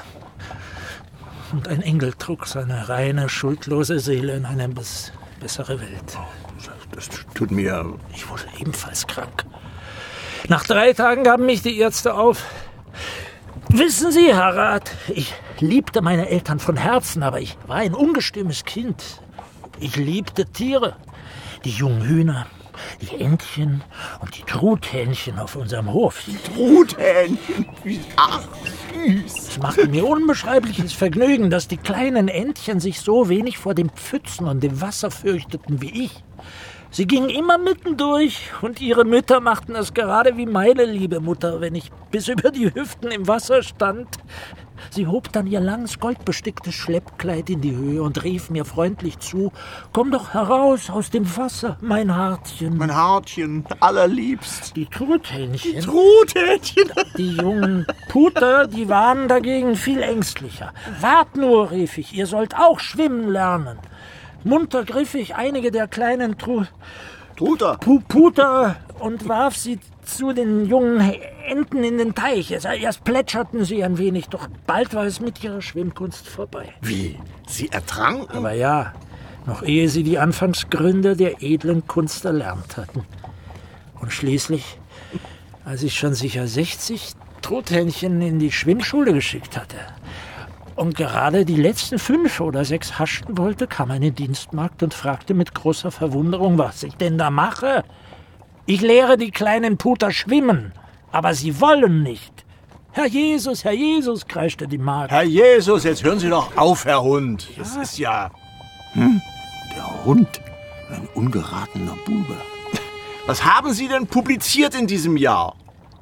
Und ein Engel trug seine reine, schuldlose Seele in eine bis bessere Welt. Das tut mir... Ich wurde ebenfalls krank. Nach drei Tagen gaben mich die Ärzte auf. Wissen Sie, Herr Rat, ich liebte meine Eltern von Herzen, aber ich war ein ungestümes Kind. Ich liebte Tiere. Die jungen Hühner, die Entchen und die Truthähnchen auf unserem Hof. Die Truthähnchen? Ach, süß. Es machte mir unbeschreibliches Vergnügen, dass die kleinen Entchen sich so wenig vor den Pfützen und dem Wasser fürchteten wie ich. Sie gingen immer mittendurch und ihre Mütter machten es gerade wie meine liebe Mutter, wenn ich bis über die Hüften im Wasser stand. Sie hob dann ihr langes, goldbesticktes Schleppkleid in die Höhe und rief mir freundlich zu, »Komm doch heraus aus dem Wasser, mein Hartchen.« Mein Hartchen, allerliebst. Die Truthähnchen. Die Truthähnchen. Die jungen Puter, die waren dagegen viel ängstlicher. »Wart nur«, rief ich, »ihr sollt auch schwimmen lernen.« Munter griff ich einige der kleinen Tru... Truter. Pu Puter und warf sie zu den jungen Enten in den Teich. Erst plätscherten sie ein wenig, doch bald war es mit ihrer Schwimmkunst vorbei. Wie? Sie ertranken? Aber ja, noch ehe sie die Anfangsgründe der edlen Kunst erlernt hatten. Und schließlich, als ich schon sicher sechzig Truthähnchen in die Schwimmschule geschickt hatte und gerade die letzten fünf oder sechs haschten wollte, kam eine Dienstmagd und fragte mit großer Verwunderung, was ich denn da mache. Ich lehre die kleinen Puter schwimmen, aber sie wollen nicht. Herr Jesus, Herr Jesus, kreischte die Magd. Herr Jesus, jetzt hören Sie doch auf, Herr Hund. Ja. Das ist ja... Hm? Der Hund, ein ungeratener Bube. Was haben Sie denn publiziert in diesem Jahr?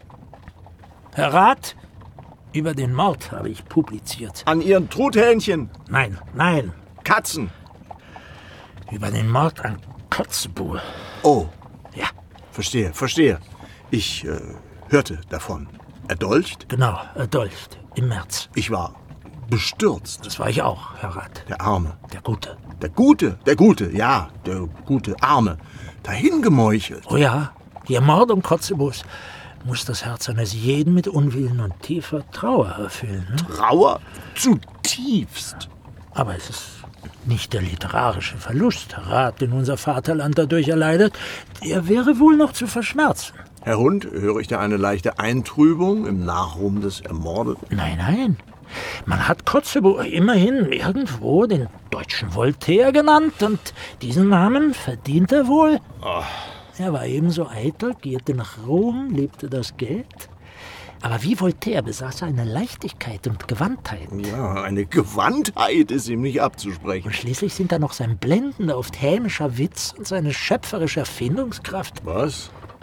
Herr Rat, über den Mord habe ich publiziert. An Ihren Truthähnchen? Nein, nein. Katzen? Über den Mord an Kotzebue. Oh. Ja. Verstehe, verstehe. Ich äh, hörte davon. Erdolcht? Genau, erdolcht. Im März. Ich war bestürzt. Das war ich auch, Herr Rat. Der Arme. Der Gute. Der Gute, der Gute, ja. Der gute Arme. Dahingemeuchelt. Oh ja, die Ermordung Kotzebues muss das Herz eines jeden mit Unwillen und tiefer Trauer erfüllen. Hm? Trauer? Zutiefst. Aber es ist nicht der literarische Verlust, Herr Rat, den unser Vaterland dadurch erleidet. Der wäre wohl noch zu verschmerzen. Herr Hund, höre ich da eine leichte Eintrübung im Nachruhm des Ermordeten? Nein, nein. Man hat Kotzebue immerhin irgendwo den deutschen Voltaire genannt und diesen Namen verdient er wohl. Oh. Er war ebenso eitel, gierte nach Rom, liebte das Geld. Aber wie Voltaire besaß er eine Leichtigkeit und Gewandtheit. Ja, eine Gewandtheit ist ihm nicht abzusprechen. Und schließlich sind da noch sein blendender, oft hämischer Witz und seine schöpferische Erfindungskraft. Was?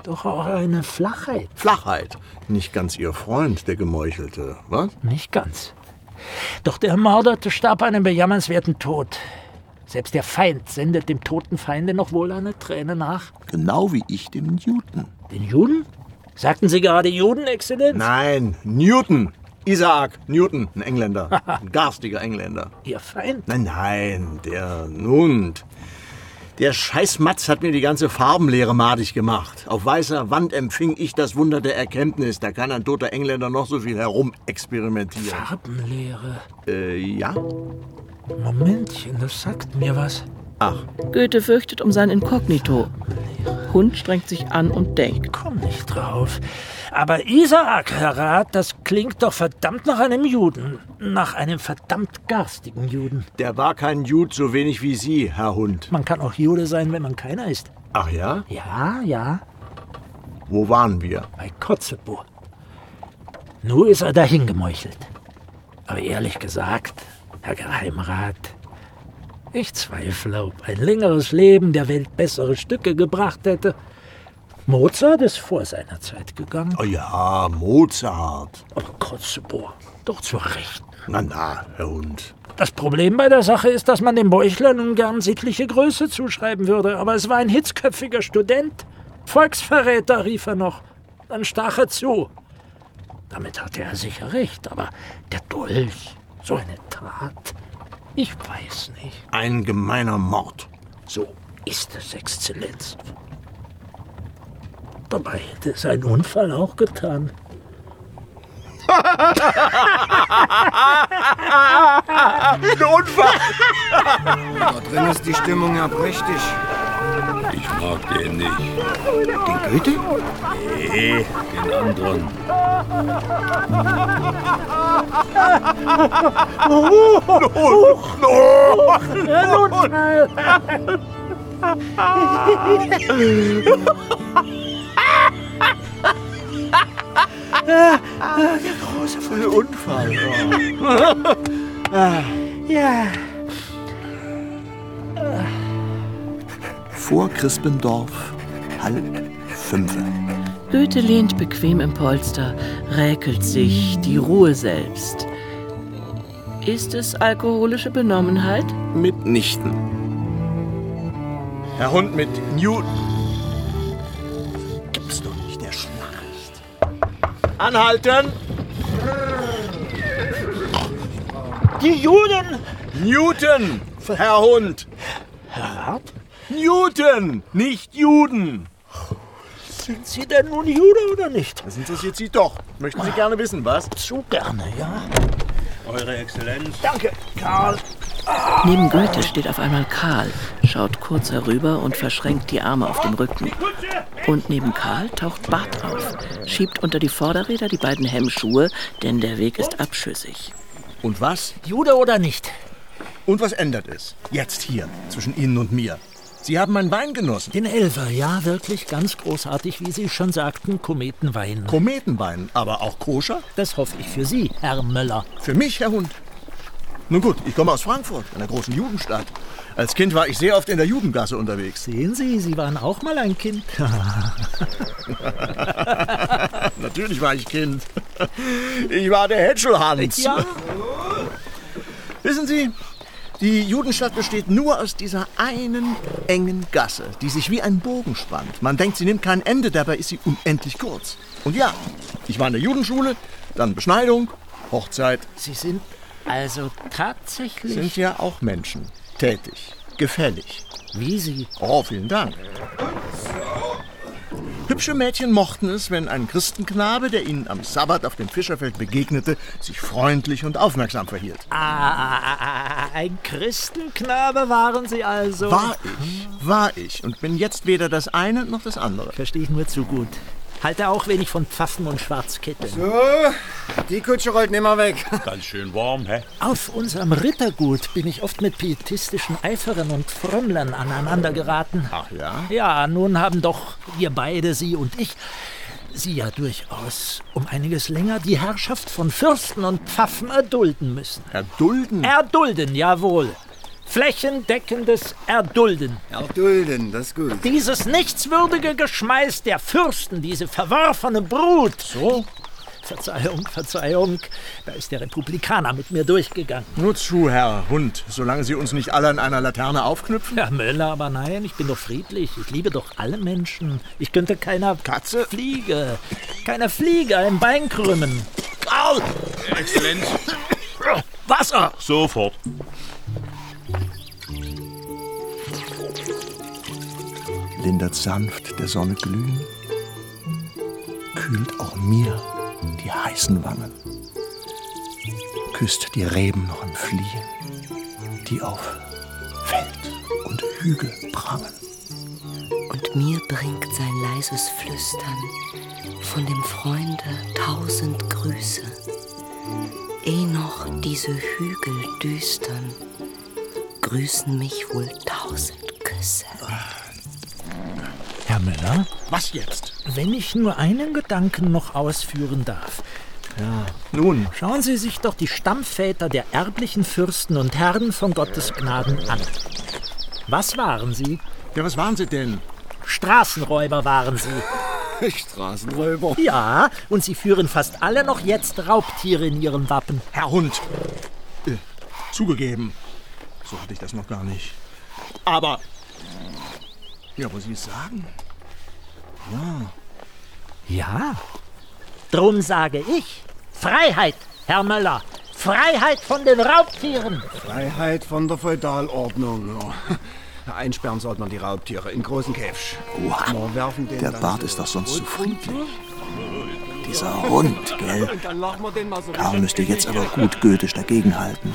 doch auch eine Flachheit. Flachheit. Nicht ganz Ihr Freund, der Gemeuchelte, was? Nicht ganz. Doch der Ermordete starb einen bejammernswerten Tod. Selbst der Feind sendet dem toten Feinde noch wohl eine Träne nach. Genau wie ich dem Newton. Den Juden? Sagten Sie gerade Juden, Exzellenz? Nein, Newton. Isaac Newton, ein Engländer. Ein garstiger Engländer. Ihr Feind? Nein, nein, der nun. Der Scheißmatz hat mir die ganze Farbenlehre madig gemacht. Auf weißer Wand empfing ich das Wunder der Erkenntnis. Da kann ein toter Engländer noch so viel herumexperimentieren. Farbenlehre? Äh, ja? Momentchen, das sagt mir was. Ach. Goethe fürchtet um sein Inkognito. Hund strengt sich an und denkt. Komm nicht drauf. Aber Isaak, Herr Rat, das klingt doch verdammt nach einem Juden. Nach einem verdammt garstigen Juden. Der war kein Jude, so wenig wie Sie, Herr Hund. Man kann auch Jude sein, wenn man keiner ist. Ach ja? Ja, ja. Wo waren wir? Bei Kotzebue. Nur ist er dahin gemeuchelt. Aber ehrlich gesagt, Herr Geheimrat, ich zweifle, ob ein längeres Leben der Welt bessere Stücke gebracht hätte. Mozart ist vor seiner Zeit gegangen. Oh ja, Mozart. Aber Kotzebue, doch zur Rechten. Na, na, Herr Hund. Das Problem bei der Sache ist, dass man dem Bäuchler nun gern sittliche Größe zuschreiben würde. Aber es war ein hitzköpfiger Student. Volksverräter, rief er noch. Dann stach er zu. Damit hatte er sicher recht, aber der Dolch, so eine Tat, ich weiß nicht. Ein gemeiner Mord. So ist es, Exzellenz. Dabei hätte es ein Unfall auch getan. Ein Unfall! Da drin ist die Stimmung ja prächtig. Ich mag den nicht. Den Goethe? Nee, den anderen. Der große volle Unfall. Ja. Vor Crispendorf, halb fünfe. Goethe lehnt bequem im Polster, räkelt sich, die Ruhe selbst. Ist es alkoholische Benommenheit? Mitnichten. Herr Hund mit Newton. Gibt's doch nicht, der schnarcht. Anhalten! Die Juden! Newton, Herr Hund. Herr Rat? Newton, nicht Juden. Sind Sie denn nun Jude oder nicht? Das interessiert Sie doch. Möchten Sie gerne wissen, was? Zu gerne, ja. Eure Exzellenz. Danke, Karl. Neben Goethe steht auf einmal Karl, schaut kurz herüber und verschränkt die Arme auf dem Rücken. Und neben Karl taucht Bart auf, schiebt unter die Vorderräder die beiden Hemmschuhe, denn der Weg ist abschüssig. Und was? Jude oder nicht? Und was ändert es? Jetzt hier, zwischen Ihnen und mir. Sie haben meinen Wein genossen. Den Elfer, ja, wirklich ganz großartig, wie Sie schon sagten, Kometenwein. Kometenwein, aber auch koscher? Das hoffe ich für Sie, Herr Möller. Für mich, Herr Hund. Nun gut, ich komme aus Frankfurt, einer großen Judenstadt. Als Kind war ich sehr oft in der Judengasse unterwegs. Sehen Sie, Sie waren auch mal ein Kind. Natürlich war ich Kind. Ich war der Hätschelhans. Ja. Wissen Sie, die Judenstadt besteht nur aus dieser einen engen Gasse, die sich wie ein Bogen spannt. Man denkt, sie nimmt kein Ende, dabei ist sie unendlich kurz. Und ja, ich war in der Judenschule, dann Beschneidung, Hochzeit. Sie sind also tatsächlich... Sind ja auch Menschen. Tätig, gefällig. Wie Sie? Oh, vielen Dank. Hübsche Mädchen mochten es, wenn ein Christenknabe, der ihnen am Sabbat auf dem Fischerfeld begegnete, sich freundlich und aufmerksam verhielt. Ah, ein Christenknabe waren Sie also? War ich, war ich und bin jetzt weder das eine noch das andere. Verstehe ich nur zu gut. Halte auch wenig von Pfaffen und Schwarzkitteln. So, die Kutsche rollt nimmer weg. Ganz schön warm, hä? Auf unserem Rittergut bin ich oft mit pietistischen Eiferern und Frömmlern aneinander geraten. Ach ja? Ja, nun haben doch wir beide, Sie und ich, Sie ja durchaus um einiges länger die Herrschaft von Fürsten und Pfaffen erdulden müssen. Erdulden? Erdulden, jawohl. Flächendeckendes Erdulden. Erdulden, das ist gut. Dieses nichtswürdige Geschmeiß der Fürsten, diese verworfene Brut. So? Verzeihung, Verzeihung, da ist der Republikaner mit mir durchgegangen. Nur zu, Herr Hund, solange Sie uns nicht alle an einer Laterne aufknüpfen. Herr Möller, aber nein, ich bin doch friedlich. Ich liebe doch alle Menschen. Ich könnte keiner Katze? Fliege, keiner Fliege ein Bein krümmen. Karl! Exzellenz. Wasser! Sofort. Lindert sanft der Sonne glühen, kühlt auch mir die heißen Wangen, küsst die Reben noch im Fliehen, die auf Feld und Hügel prangen. Und mir bringt sein leises Flüstern von dem Freunde tausend Grüße, eh noch diese Hügel düstern, grüßen mich wohl tausend Küsse. Herr Müller? Was jetzt? Wenn ich nur einen Gedanken noch ausführen darf. Ja, nun. Schauen Sie sich doch die Stammväter der erblichen Fürsten und Herren von Gottes Gnaden an. Was waren sie? Ja, was waren Sie denn? Straßenräuber waren sie. Straßenräuber? Ja, und sie führen fast alle noch jetzt Raubtiere in ihren Wappen. Herr Hund, äh, zugegeben, so hatte ich das noch gar nicht. Aber, ja, wo Sie es sagen, ja. Ja, drum sage ich, Freiheit, Herr Möller, Freiheit von den Raubtieren. Freiheit von der Feudalordnung. Ja. Einsperren sollte man die Raubtiere in großen Käfig. Oha, werfen den der Bart ist doch sonst so friedlich. Dieser Hund, gell? Karl müsste jetzt aber gut goethisch dagegenhalten.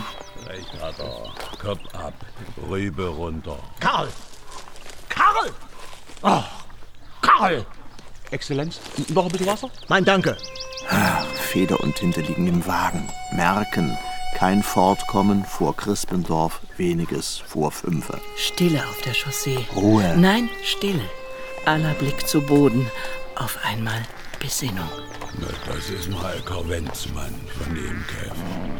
Kopf ab, Rübe runter. Karl! Karl! Oh, Karl! Exzellenz, noch ein bisschen Wasser? Nein, danke. Ach, Feder und Tinte liegen im Wagen. Merken, kein Fortkommen vor Crispendorf, weniges vor Fünfe. Stille auf der Chaussee. Ruhe. Nein, Stille. Aller Blick zu Boden. Auf einmal Besinnung. Na, das ist ein Heiko Wenzmann von dem Käfer.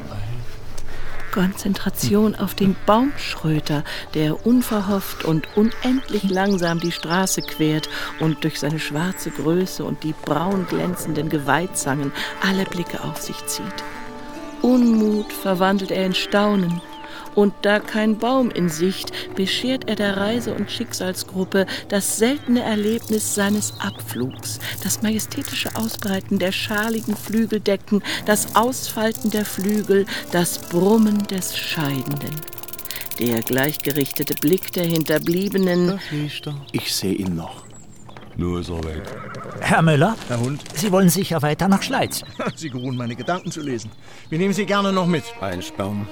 Konzentration auf den Baumschröter, der unverhofft und unendlich langsam die Straße quert und durch seine schwarze Größe und die braun glänzenden Geweidzangen alle Blicke auf sich zieht. Unmut verwandelt er in Staunen. Und da kein Baum in Sicht, beschert er der Reise- und Schicksalsgruppe das seltene Erlebnis seines Abflugs, das majestätische Ausbreiten der schaligen Flügeldecken, das Ausfalten der Flügel, das Brummen des Scheidenden. Der gleichgerichtete Blick der Hinterbliebenen. Ich sehe ihn noch. Nur ist er weg. Herr Müller? Herr Hund? Sie wollen sicher weiter nach Schleiz. Sie geruhen, meine Gedanken zu lesen. Wir nehmen Sie gerne noch mit. Einsperren.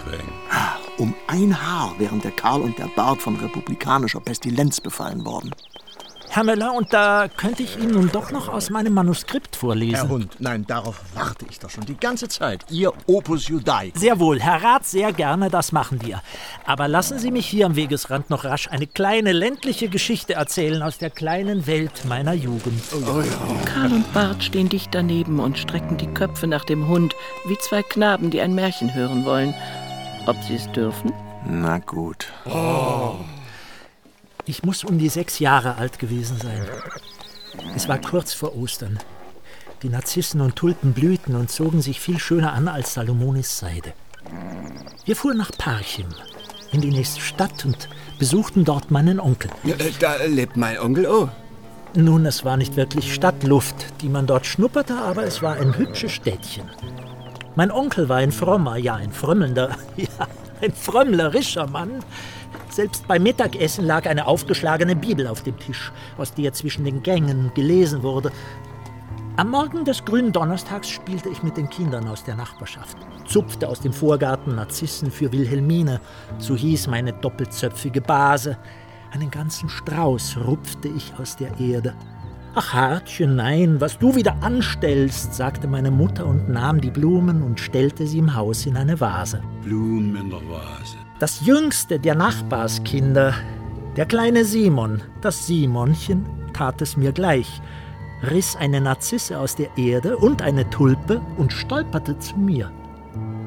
Um ein Haar wären der Karl und der Bart von republikanischer Pestilenz befallen worden. Herr Müller, und da könnte ich Ihnen nun doch noch aus meinem Manuskript vorlesen. Herr Hund, nein, darauf warte ich doch schon die ganze Zeit. Ihr Opus Judai. Sehr wohl, Herr Rat, sehr gerne, das machen wir. Aber lassen Sie mich hier am Wegesrand noch rasch eine kleine ländliche Geschichte erzählen aus der kleinen Welt meiner Jugend. Oh ja. Karl und Bart stehen dicht daneben und strecken die Köpfe nach dem Hund, wie zwei Knaben, die ein Märchen hören wollen. Ob sie es dürfen? Na gut. Oh. Ich muss um die sechs Jahre alt gewesen sein. Es war kurz vor Ostern. Die Narzissen und Tulpen blühten und zogen sich viel schöner an als Salomonis Seide. Wir fuhren nach Parchim, in die nächste Stadt und besuchten dort meinen Onkel. Da lebt mein Onkel auch. Nun, es war nicht wirklich Stadtluft, die man dort schnupperte, aber es war ein hübsches Städtchen. Mein Onkel war ein frommer, ja, ein frömmelnder, ja, ein frömmlerischer Mann. Selbst beim Mittagessen lag eine aufgeschlagene Bibel auf dem Tisch, aus der zwischen den Gängen gelesen wurde. Am Morgen des grünen Donnerstags spielte ich mit den Kindern aus der Nachbarschaft, zupfte aus dem Vorgarten Narzissen für Wilhelmine, so hieß meine doppelzöpfige Base. Einen ganzen Strauß rupfte ich aus der Erde. »Ach, Hartchen, nein, was du wieder anstellst«, sagte meine Mutter und nahm die Blumen und stellte sie im Haus in eine Vase. Blumen in der Vase. Das jüngste der Nachbarskinder, der kleine Simon, das Simonchen, tat es mir gleich, riss eine Narzisse aus der Erde und eine Tulpe und stolperte zu mir.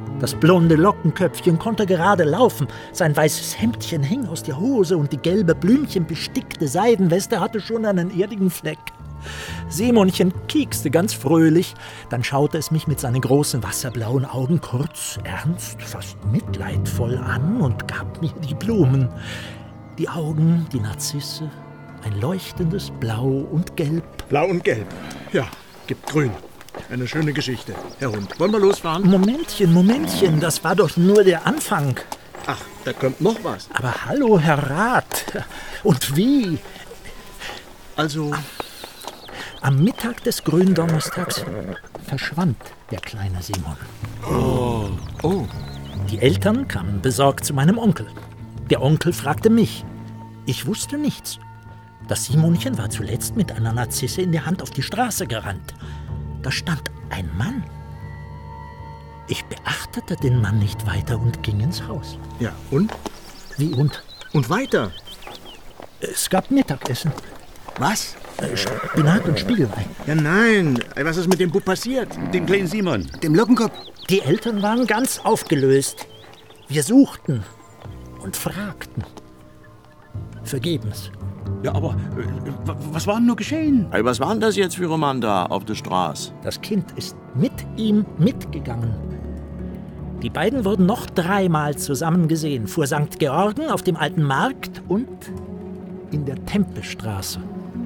Das blonde Lockenköpfchen konnte gerade laufen. Sein weißes Hemdchen hing aus der Hose und die gelbe blümchenbestickte Seidenweste hatte schon einen erdigen Fleck. Simonchen kiekste ganz fröhlich, dann schaute es mich mit seinen großen wasserblauen Augen kurz ernst, fast mitleidvoll an und gab mir die Blumen. Die Augen, die Narzisse, ein leuchtendes Blau und Gelb. Blau und Gelb, ja, gibt Grün. Eine schöne Geschichte, Herr Hund. Wollen wir losfahren? Momentchen, Momentchen, das war doch nur der Anfang. Ach, da kommt noch was. Aber hallo, Herr Rat. Und wie? Also... Am Mittag des Gründonnerstags verschwand der kleine Simon. Oh, oh. Die Eltern kamen besorgt zu meinem Onkel. Der Onkel fragte mich. Ich wusste nichts. Das Simonchen war zuletzt mit einer Narzisse in der Hand auf die Straße gerannt. Da stand ein Mann. Ich beachtete den Mann nicht weiter und ging ins Haus. Ja, und? Wie und? Und weiter? Es gab Mittagessen. Was? Spinat und Spiegelei. Ja, nein. Was ist mit dem Bub passiert? Dem kleinen Simon. Dem Lockenkopf. Die Eltern waren ganz aufgelöst. Wir suchten und fragten. Vergebens. Ja, aber äh, was war denn nur geschehen? Hey, was war denn das jetzt für ein Mann da auf der Straße? Das Kind ist mit ihm mitgegangen. Die beiden wurden noch dreimal zusammen gesehen. Vor Sankt Georgen, auf dem Alten Markt und in der Tempelstraße.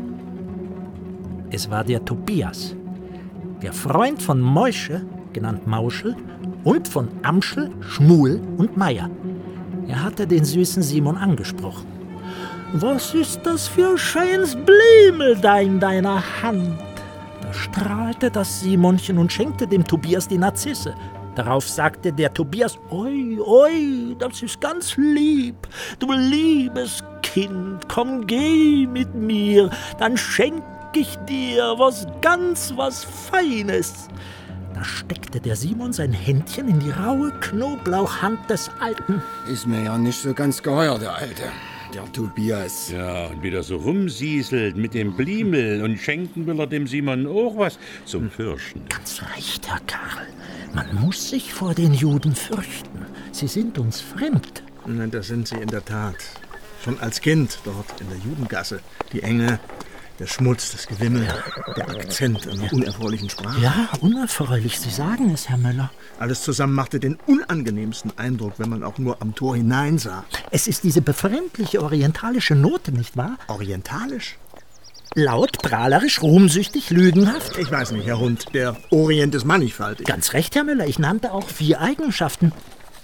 Es war der Tobias, der Freund von Moische, genannt Mauschel, und von Amschel, Schmuel und Meier. Er hatte den süßen Simon angesprochen. »Was ist das für ein schönes Blümel da in deiner Hand?« Da strahlte das Simonchen und schenkte dem Tobias die Narzisse. Darauf sagte der Tobias, »Oi, oi, das ist ganz lieb, du liebes Kind, komm, geh mit mir, dann schenk ich dir was ganz was Feines.« Da steckte der Simon sein Händchen in die raue Knoblauchhand des Alten. Ist mir ja nicht so ganz geheuer, der Alte. Der Tobias. Ja, und wieder so rumsieselt mit dem Bliemel und schenken will er dem Simon auch was zum Fürchten. Ganz recht, Herr Karl. Man muss sich vor den Juden fürchten. Sie sind uns fremd. Nein, das sind sie in der Tat. Schon als Kind dort in der Judengasse. Die Enge, der Schmutz, das Gewimmel, der Akzent einer unerfreulichen Sprache. Ja, unerfreulich, Sie sagen es, Herr Möller. Alles zusammen machte den unangenehmsten Eindruck, wenn man auch nur am Tor hineinsah. Es ist diese befremdliche orientalische Note, nicht wahr? Orientalisch? Laut, prahlerisch, ruhmsüchtig, lügenhaft? Ich weiß nicht, Herr Hund, der Orient ist mannigfaltig. Ganz recht, Herr Möller, ich nannte auch vier Eigenschaften.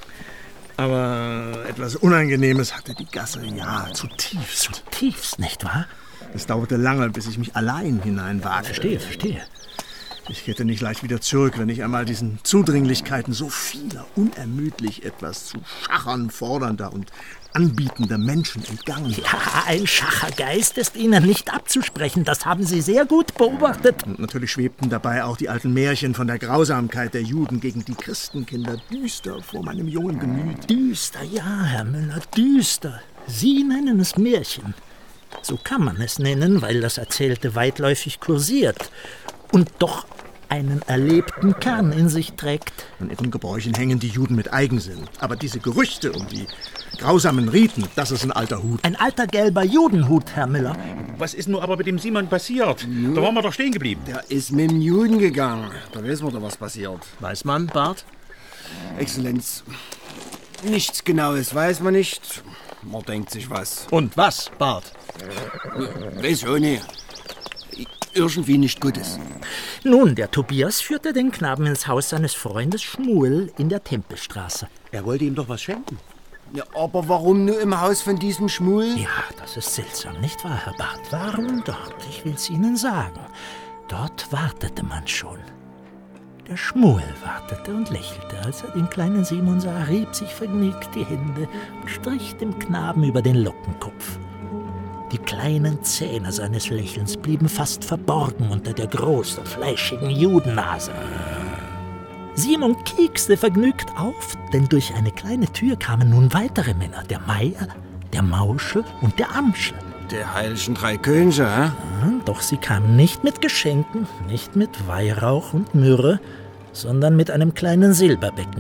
Aber etwas Unangenehmes hatte die Gasse, ja, zutiefst. Zutiefst, nicht wahr? Es dauerte lange, bis ich mich allein hineinwagte. Verstehe, verstehe. Ich kehrte nicht leicht wieder zurück, wenn ich einmal diesen Zudringlichkeiten so vieler unermüdlich etwas zu schachern fordernder und anbietender Menschen entgangen. Ja, ein schacher Geist ist Ihnen nicht abzusprechen. Das haben Sie sehr gut beobachtet. Und natürlich schwebten dabei auch die alten Märchen von der Grausamkeit der Juden gegen die Christenkinder düster vor meinem jungen Gemüt. Düster, ja, Herr Müller, düster. Sie nennen es Märchen. So kann man es nennen, weil das Erzählte weitläufig kursiert und doch einen erlebten Kern in sich trägt. An ihren Gebräuchen hängen die Juden mit Eigensinn. Aber diese Gerüchte um die grausamen Riten, das ist ein alter Hut. Ein alter gelber Judenhut, Herr Müller. Was ist nur aber mit dem Simon passiert? Ja. Da waren wir doch stehen geblieben. Der ist mit dem Juden gegangen. Da wissen wir doch, was passiert. Weiß man, Bart? Exzellenz, nichts Genaues weiß man nicht. Man denkt sich was. Und was, Bart? Ja, weiß auch nicht. Irgendwie nicht Gutes. Nun, der Tobias führte den Knaben ins Haus seines Freundes Schmuel in der Tempelstraße. Er wollte ihm doch was schenken. Ja, aber warum nur im Haus von diesem Schmuel? Ja, das ist seltsam, nicht wahr, Herr Bart? Warum dort? Ich will's Ihnen sagen. Dort wartete man schon. Der Schmuel wartete und lächelte, als er den kleinen Simon sah, rieb sich vergnügt die Hände und strich dem Knaben über den Lockenkopf. Die kleinen Zähne seines Lächelns blieben fast verborgen unter der großen, fleischigen Judennase. Simon kiekste vergnügt auf, denn durch eine kleine Tür kamen nun weitere Männer, der Meier, der Mauschel und der Amschel. Der heiligen drei Könige, hä? Ja, doch sie kamen nicht mit Geschenken, nicht mit Weihrauch und Myrrhe, sondern mit einem kleinen Silberbecken und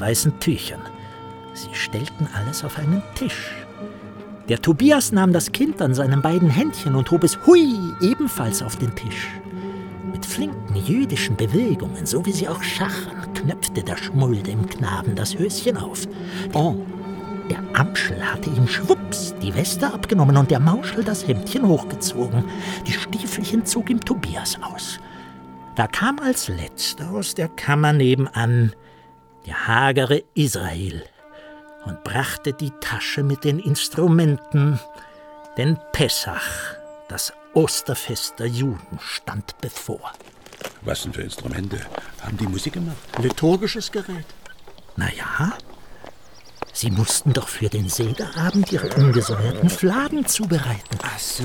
weißen Tüchern. Sie stellten alles auf einen Tisch. Der Tobias nahm das Kind an seinen beiden Händchen und hob es hui ebenfalls auf den Tisch. Mit flinken jüdischen Bewegungen, so wie sie auch schachern, knöpfte der Schmuel dem Knaben das Höschen auf. Oh, der Amschel hatte ihm schwupps die Weste abgenommen und der Mauschel das Hemdchen hochgezogen. Die Stiefelchen zog ihm Tobias aus. Da kam als letzter aus der Kammer nebenan der hagere Israel und brachte die Tasche mit den Instrumenten, denn Pessach, das Osterfest der Juden, stand bevor. Was denn für Instrumente? Haben die Musik gemacht? Liturgisches Gerät. Na ja, sie mussten doch für den Sederabend ihre ungesäuerten Fladen zubereiten. Ach so,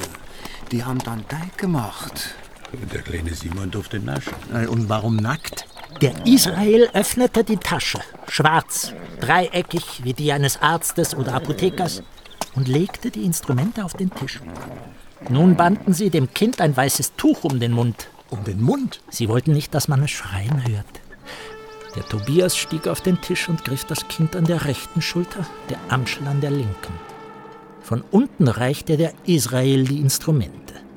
die haben dann Teig gemacht. Und der kleine Simon durfte naschen. Und warum nackt? Der Israel öffnete die Tasche, schwarz, dreieckig wie die eines Arztes oder Apothekers, und legte die Instrumente auf den Tisch. Nun banden sie dem Kind ein weißes Tuch um den Mund. Um den Mund? Sie wollten nicht, dass man es schreien hört. Der Tobias stieg auf den Tisch und griff das Kind an der rechten Schulter, der Amschel an der linken. Von unten reichte der Israel die Instrumente.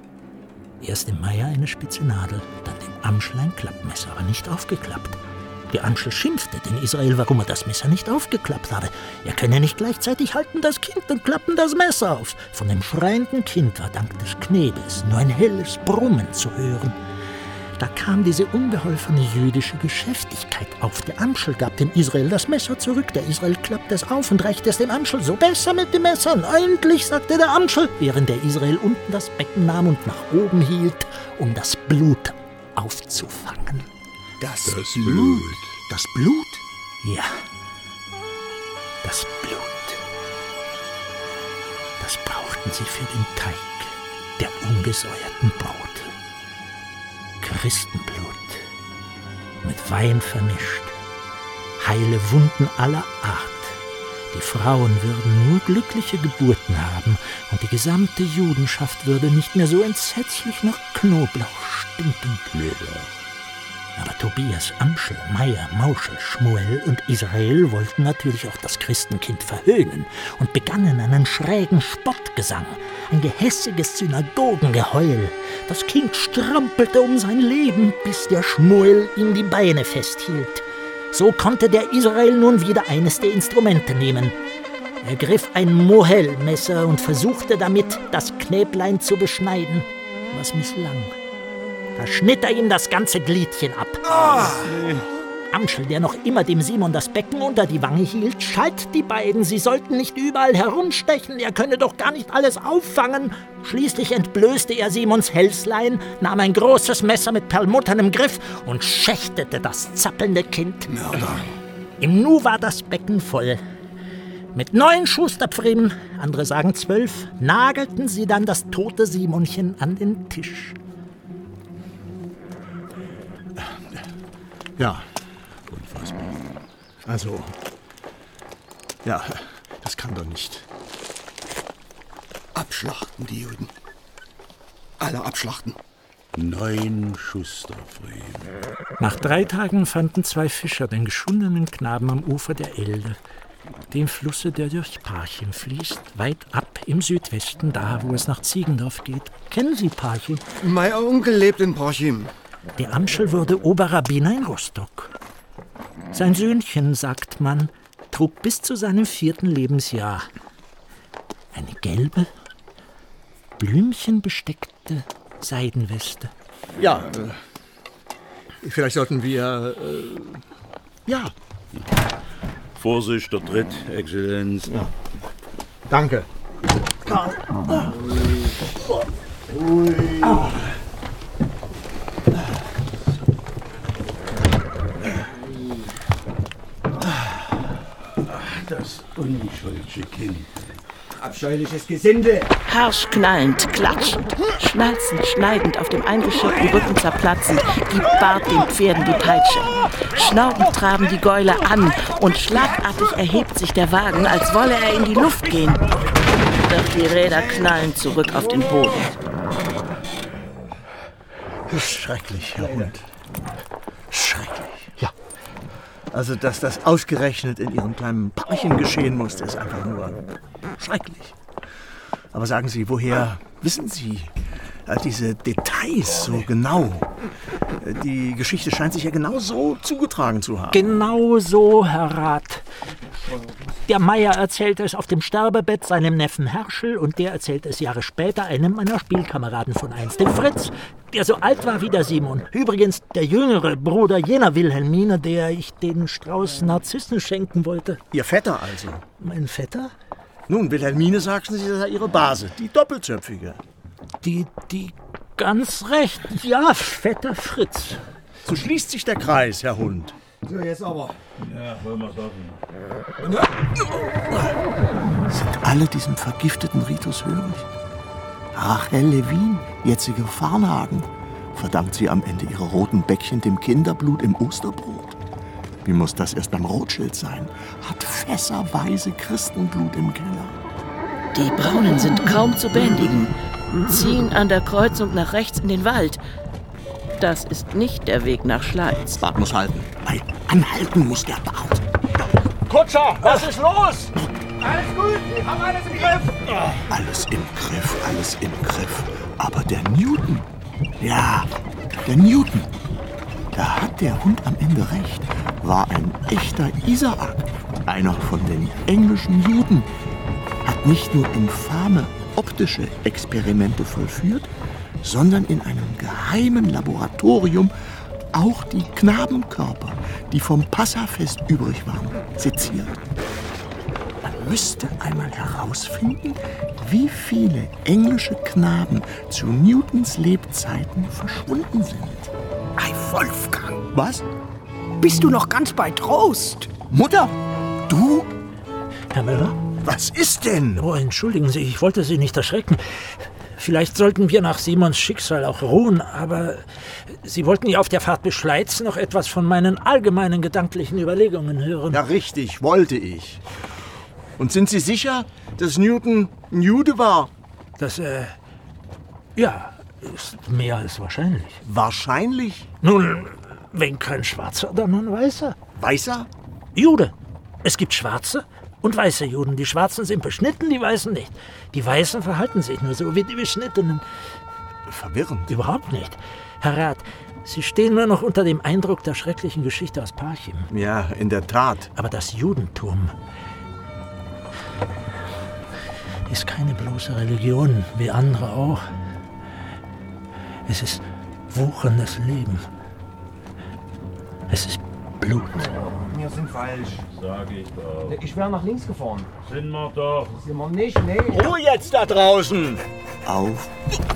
Erst dem Meier eine spitze Nadel, dann dem Amschel ein Klappmesser, aber nicht aufgeklappt. Der Amschel schimpfte den Israel, warum er das Messer nicht aufgeklappt habe. Er könne nicht gleichzeitig halten das Kind und klappen das Messer auf. Von dem schreienden Kind war dank des Knebels nur ein helles Brummen zu hören. Da kam diese unbeholfene jüdische Geschäftigkeit auf. Der Amschel gab dem Israel das Messer zurück. Der Israel klappte es auf und reichte es dem Amschel. So besser mit dem Messer. Endlich, sagte der Amschel, während der Israel unten das Becken nahm und nach oben hielt, um das Blut aufzufangen. Das, Das Blut. Blut. Das Blut? Ja, das Blut. Das brauchten sie für den Teig der ungesäuerten Brote. Christenblut, mit Wein vermischt, heile Wunden aller Art. Die Frauen würden nur glückliche Geburten haben und die gesamte Judenschaft würde nicht mehr so entsetzlich nach Knoblauch stinken. Knoblauch. Aber Tobias, Amschel, Meier, Mauschel, Schmuel und Israel wollten natürlich auch das Christenkind verhöhnen und begannen einen schrägen Spottgesang, ein gehässiges Synagogengeheul. Das Kind strampelte um sein Leben, bis der Schmuel ihm die Beine festhielt. So konnte der Israel nun wieder eines der Instrumente nehmen. Er griff ein Mohel-Messer und versuchte damit, das Knäblein zu beschneiden, was misslang. Da schnitt er ihm das ganze Gliedchen ab. Oh. Amschel, der noch immer dem Simon das Becken unter die Wange hielt, schalt die beiden, sie sollten nicht überall herumstechen, er könne doch gar nicht alles auffangen. Schließlich entblößte er Simons Hälslein, nahm ein großes Messer mit perlmutternem Griff und schächtete das zappelnde Kind. Mörder. Im Nu war das Becken voll. Mit neun Schusterpfriemen, andere sagen zwölf, nagelten sie dann das tote Simonchen an den Tisch. Ja, Unfassbar. also, ja, das kann doch nicht. Abschlachten, die Juden. Alle abschlachten. Neun Schusterpfriemen. Nach drei Tagen fanden zwei Fischer den geschundenen Knaben am Ufer der Elde, dem Flusse, der durch Parchim fließt, weit ab im Südwesten, da, wo es nach Ziegendorf geht. Kennen Sie Parchim? Mein Onkel lebt in Parchim. Der Amschel wurde Oberrabbiner in Rostock. Sein Söhnchen, sagt man, trug bis zu seinem vierten Lebensjahr eine gelbe, blümchenbesteckte Seidenweste. Ja, äh, vielleicht sollten wir, äh, ja. Vorsicht, der Tritt, Exzellenz. Ja. Danke. Karl. Ah. Das unschuldige Kind. Abscheuliches Gesinde. Harsch knallend, klatschend, schnalzend, schneidend, auf dem eingeschirrten Rücken zerplatzen, gibt Bart den Pferden die Peitsche. Schnaubend traben die Gäule an und schlagartig erhebt sich der Wagen, als wolle er in die Luft gehen. Doch die Räder knallen zurück auf den Boden. Schrecklich, Herr Hund. Schrecklich. Ja. Also, dass das ausgerechnet in Ihrem kleinen Parchen geschehen musste, ist einfach nur schrecklich. Aber sagen Sie, woher wissen Sie äh, diese Details so genau? Die Geschichte scheint sich ja genau so zugetragen zu haben. Genau so, Herr Rat. Der Meier erzählte es auf dem Sterbebett seinem Neffen Herschel und der erzählte es Jahre später einem meiner Spielkameraden von einst, dem Fritz, der so alt war wie der Simon. Übrigens der jüngere Bruder jener Wilhelmine, der ich den Strauß Narzissen schenken wollte. Ihr Vetter also? Mein Vetter? Nun, Wilhelmine, sagten Sie, das sei Ihre Base, die Doppelzöpfige. Die, die, ganz recht, ja, Vetter Fritz. So schließt sich der Kreis, Herr Hund. So, jetzt aber. Ja, wollen wir sagen. Sind alle diesem vergifteten Ritus hörig? Rachel Levin, jetzige Farnhagen, verdankt sie am Ende ihre roten Bäckchen dem Kinderblut im Osterbrot? Wie muss das erst beim Rothschild sein? Hat fässerweise Christenblut im Keller. Die Braunen sind kaum zu bändigen, ziehen an der Kreuzung nach rechts in den Wald. Das ist nicht der Weg nach Schleiz. Bart muss halten. Nein, anhalten muss der Bart. Kutscher, was ist los? Alles gut, wir haben alles im Griff. Alles im Griff, alles im Griff. Aber der Newton, ja, der Newton, da hat der Hund am Ende recht, war ein echter Isaak. Einer von den englischen Juden hat nicht nur infame optische Experimente vollführt, sondern in einem geheimen Laboratorium auch die Knabenkörper, die vom Passafest übrig waren, seziert. Man müsste einmal herausfinden, wie viele englische Knaben zu Newtons Lebzeiten verschwunden sind. Ei, Wolfgang, Was? bist du noch ganz bei Trost? Mutter? Du? Herr Müller? Was ist denn? Oh, entschuldigen Sie, ich wollte Sie nicht erschrecken. Vielleicht sollten wir nach Simons Schicksal auch ruhen, aber Sie wollten ja auf der Fahrt bis Schleiz noch etwas von meinen allgemeinen gedanklichen Überlegungen hören. Ja, richtig, wollte ich. Und sind Sie sicher, dass Newton ein Jude war? Das, äh, ja, ist mehr als wahrscheinlich. Wahrscheinlich. Nun, wenn kein Schwarzer, dann ein Weißer. Weißer? Jude. Es gibt Schwarze und weiße Juden. Die Schwarzen sind beschnitten, die Weißen nicht. Die Weißen verhalten sich nur so wie die Beschnittenen. Verwirrend. Überhaupt nicht. Herr Rat, Sie stehen nur noch unter dem Eindruck der schrecklichen Geschichte aus Parchim. Ja, in der Tat. Aber das Judentum ist keine bloße Religion, wie andere auch. Es ist wucherndes Leben. Es ist Blut. Wir sind falsch. Sag ich doch. Ich wäre nach links gefahren. Sind wir doch. Sind wir nicht? Nee. Ruhe jetzt da draußen! Auf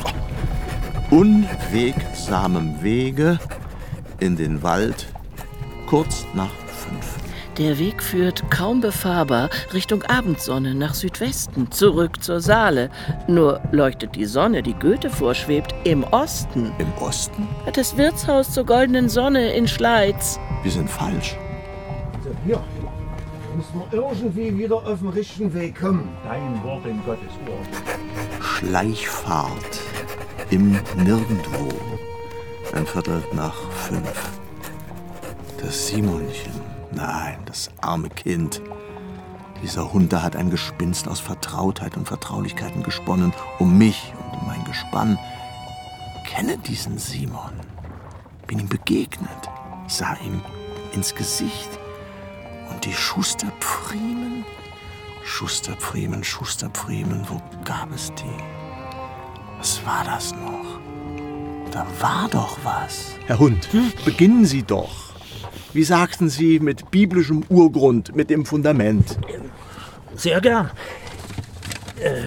unwegsamem Wege in den Wald, kurz nach fünf. Der Weg führt, kaum befahrbar, Richtung Abendsonne nach Südwesten, zurück zur Saale. Nur leuchtet die Sonne, die Goethe vorschwebt, im Osten. Im Osten? Das Wirtshaus zur goldenen Sonne in Schleiz. Wir sind falsch. Also hier müssen wir irgendwie wieder auf den richtigen Weg kommen. Dein Wort in Gottes Ohr. Schleichfahrt im Nirgendwo. Ein Viertel nach fünf. Das Simonchen. Nein, das arme Kind. Dieser Hund da hat ein Gespinst aus Vertrautheit und Vertraulichkeiten gesponnen, um mich und um mein Gespann. Kenne diesen Simon. Bin ihm begegnet, sah ihm ins Gesicht. Und die Schusterpfriemen? Schusterpfriemen, Schusterpfriemen, wo gab es die? Was war das noch? Da war doch was. Herr Hund, hm? Beginnen Sie doch. Wie sagten Sie, mit biblischem Urgrund, mit dem Fundament? Sehr gern. Äh,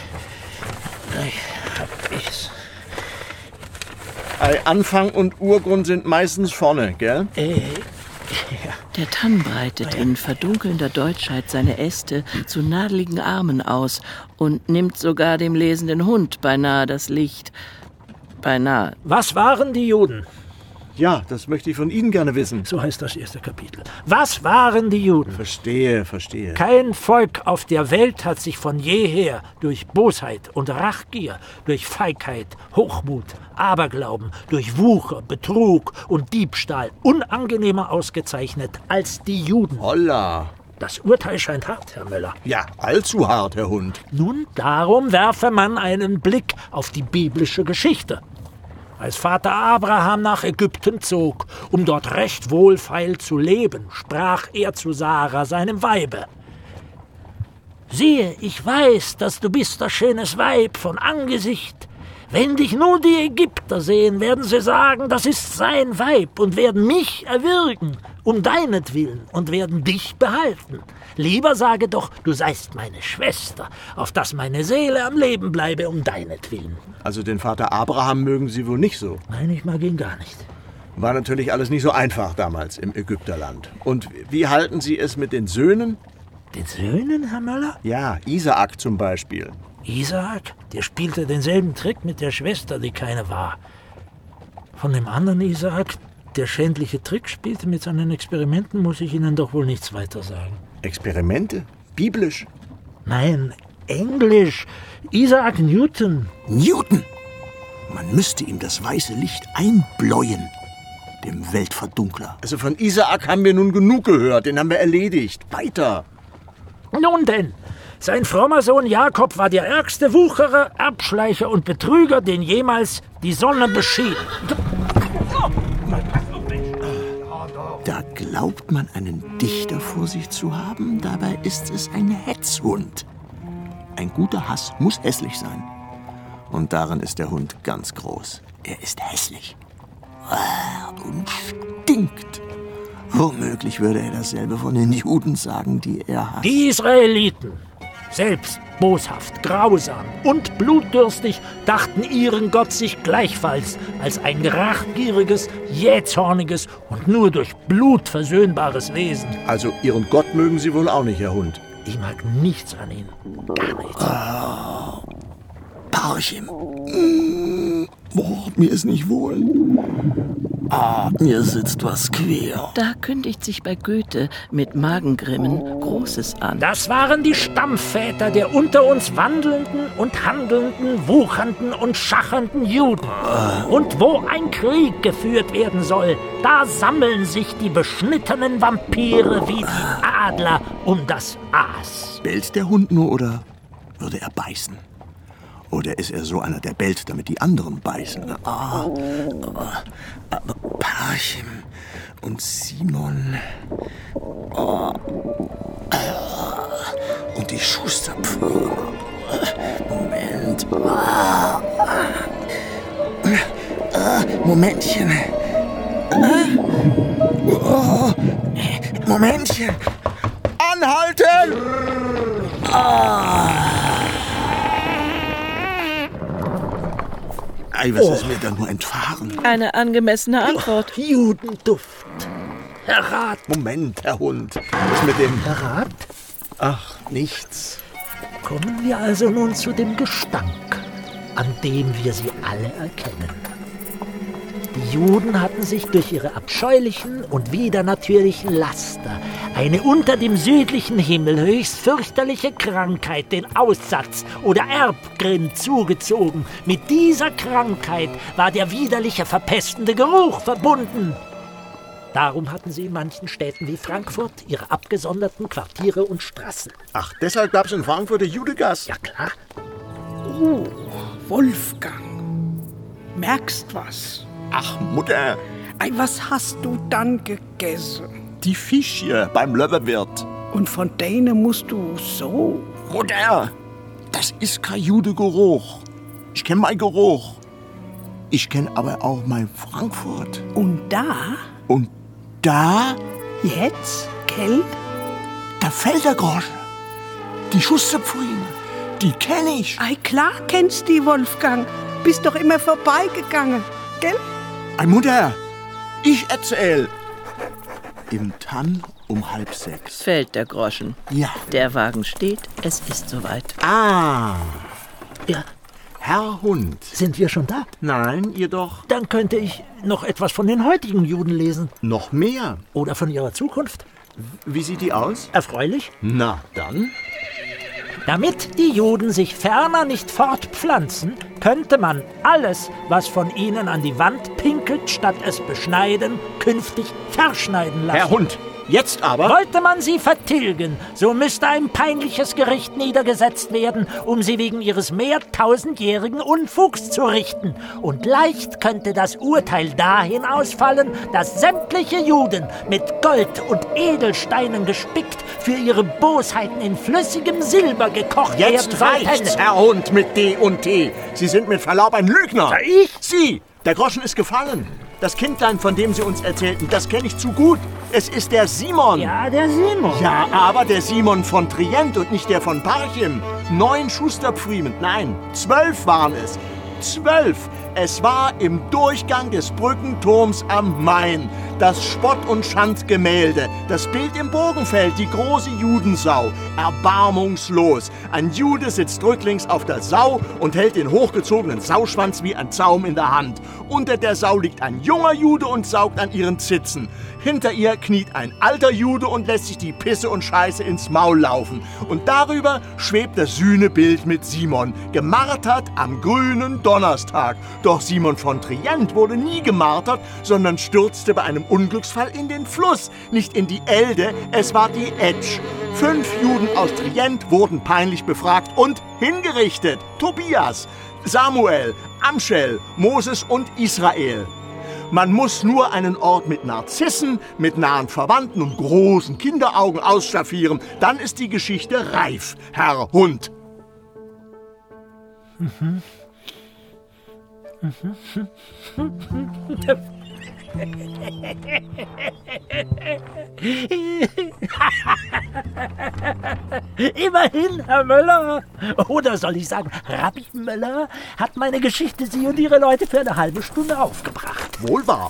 hab ich's. Anfang und Urgrund sind meistens vorne, gell? Äh, ja. Der Tann breitet in verdunkelnder Deutschheit seine Äste zu nadeligen Armen aus und nimmt sogar dem lesenden Hund beinahe das Licht. Beinahe. Was waren die Juden? Ja, das möchte ich von Ihnen gerne wissen. So heißt das erste Kapitel. Was waren die Juden? Verstehe, verstehe. Kein Volk auf der Welt hat sich von jeher durch Bosheit und Rachgier, durch Feigheit, Hochmut, Aberglauben, durch Wucher, Betrug und Diebstahl unangenehmer ausgezeichnet als die Juden. Holla! Das Urteil scheint hart, Herr Möller. Ja, allzu hart, Herr Hund. Nun, darum werfe man einen Blick auf die biblische Geschichte. Als Vater Abraham nach Ägypten zog, um dort recht wohlfeil zu leben, sprach er zu Sarah, seinem Weibe: Siehe, ich weiß, dass du bist ein schönes Weib von Angesicht. Wenn dich nun die Ägypter sehen, werden sie sagen, das ist sein Weib, und werden mich erwürgen, um deinetwillen, und werden dich behalten. Lieber sage doch, du seist meine Schwester, auf dass meine Seele am Leben bleibe, um deinetwillen. Also den Vater Abraham mögen Sie wohl nicht so? Nein, ich mag ihn gar nicht. War natürlich alles nicht so einfach damals im Ägypterland. Und wie halten Sie es mit den Söhnen? Den Söhnen, Herr Möller? Ja, Isaak zum Beispiel. Isaak, der spielte denselben Trick mit der Schwester, die keine war. Von dem anderen Isaak, der schändliche Trick spielte mit seinen Experimenten, muss ich Ihnen doch wohl nichts weiter sagen. Experimente? Biblisch? Nein, Englisch. Isaac Newton. Newton? Man müsste ihm das weiße Licht einbläuen, dem Weltverdunkler. Also von Isaak haben wir nun genug gehört, den haben wir erledigt. Weiter. Nun denn, sein frommer Sohn Jakob war der ärgste Wucherer, Erbschleicher und Betrüger, den jemals die Sonne beschied. Da glaubt man, einen Dichter vor sich zu haben, dabei ist es ein Hetzhund. Ein guter Hass muss hässlich sein. Und darin ist der Hund ganz groß. Er ist hässlich. Und stinkt. Womöglich würde er dasselbe von den Juden sagen, die er hasst. Die Israeliten, selbst boshaft, grausam und blutdürstig, dachten ihren Gott sich gleichfalls als ein rachgieriges, jähzorniges und nur durch Blut versöhnbares Wesen. Also Ihren Gott mögen Sie wohl auch nicht, Herr Hund? Ich mag nichts an ihm. Gar nichts. Oh, Parchim. Mm, oh, mir ist nicht wohl. Ah, mir sitzt was quer. Da kündigt sich bei Goethe mit Magengrimmen Großes an. Das waren die Stammväter der unter uns wandelnden und handelnden, wuchernden und schachernden Juden. Und wo ein Krieg geführt werden soll, da sammeln sich die beschnittenen Vampire wie die Adler um das Aas. Bellt der Hund nur oder würde er beißen? Oder ist er so einer, der bellt, damit die anderen beißen? Ah, aber Parchim und Simon. Oh, und die Schusterpferde. Moment. Momentchen. Momentchen. Anhalten! Ah. Ei, was oh. ist mir da nur entfahren? Eine angemessene Antwort. Oh, Judenduft. Herr Rat. Moment, Herr Hund. Was mit dem... Herr Rat? Ach, nichts. Kommen wir also nun zu dem Gestank, an dem wir sie alle erkennen. Die Juden hatten sich durch ihre abscheulichen und widernatürlichen Laster eine unter dem südlichen Himmel höchst fürchterliche Krankheit, den Aussatz oder Erbgrind, zugezogen. Mit dieser Krankheit war der widerliche, verpestende Geruch verbunden. Darum hatten sie in manchen Städten wie Frankfurt ihre abgesonderten Quartiere und Straßen. Ach, deshalb gab es in Frankfurt die Judegasse? Ja, klar. Oh, Wolfgang, merkst was? Ach, Mutter. Ei, was hast du dann gegessen? Die Fische beim Löwenwirt. Und von denen musst du so... Mutter, das ist kein Judegeruch. Ich kenne meinen Geruch. Ich kenne aber auch mein Frankfurt. Und da? Und da? Jetzt, gell? Da fällt der Groschen. Die Schusterpfrine, die kenne ich. Ei, klar kennst die, Wolfgang. Bist doch immer vorbeigegangen, gell? Ei, Mutter, ich erzähl. Im Tann um halb sechs. Fällt der Groschen. Ja. Der Wagen steht, es ist soweit. Ah. Ja, Herr Hund. Sind wir schon da? Nein, ihr doch. Dann könnte ich noch etwas von den heutigen Juden lesen. Noch mehr? Oder von ihrer Zukunft. Wie sieht die aus? Erfreulich. Na, dann. Damit die Juden sich ferner nicht fortpflanzen, könnte man alles, was von ihnen an die Wand pinkelt, statt es beschneiden, künftig verschneiden lassen. Herr Hund, jetzt aber... Wollte man sie vertilgen, so müsste ein peinliches Gericht niedergesetzt werden, um sie wegen ihres mehrtausendjährigen Unfugs zu richten. Und leicht könnte das Urteil dahin ausfallen, dass sämtliche Juden mit Gold und Edelsteinen gespickt für ihre Bosheiten in flüssigem Silber gekocht Jetzt werden reicht's, sollten. Herr Hund, mit D und T. Sie sind mit Verlaub ein Lügner. Ja, ich? Sie! Der Groschen ist gefallen. Das Kindlein, von dem Sie uns erzählten, das kenne ich zu gut. Es ist der Simon. Ja, der Simon. Ja, aber der Simon von Trient und nicht der von Parchim. Neun Schusterpfriemen, nein, zwölf waren es. Zwölf. Es war im Durchgang des Brückenturms am Main. Das Spott- und Schandgemälde, das Bild im Bogenfeld, die große Judensau. Erbarmungslos. Ein Jude sitzt rücklings auf der Sau und hält den hochgezogenen Sauschwanz wie ein Zaum in der Hand. Unter der Sau liegt ein junger Jude und saugt an ihren Zitzen. Hinter ihr kniet ein alter Jude und lässt sich die Pisse und Scheiße ins Maul laufen. Und darüber schwebt das Sühnebild mit Simon, gemartert am grünen Donnerstag. Doch Simon von Trient wurde nie gemartert, sondern stürzte bei einem Unglücksfall in den Fluss. Nicht in die Elde, es war die Etsch. Fünf Juden aus Trient wurden peinlich befragt und hingerichtet. Tobias, Samuel, Amschel, Moses und Israel. Man muss nur einen Ort mit Narzissen, mit nahen Verwandten und großen Kinderaugen ausstaffieren. Dann ist die Geschichte reif, Herr Hund. Mhm. Immerhin, Herr Möller, oder soll ich sagen, Rabbi Möller, hat meine Geschichte Sie und Ihre Leute für eine halbe Stunde aufgebracht. Wohl wahr.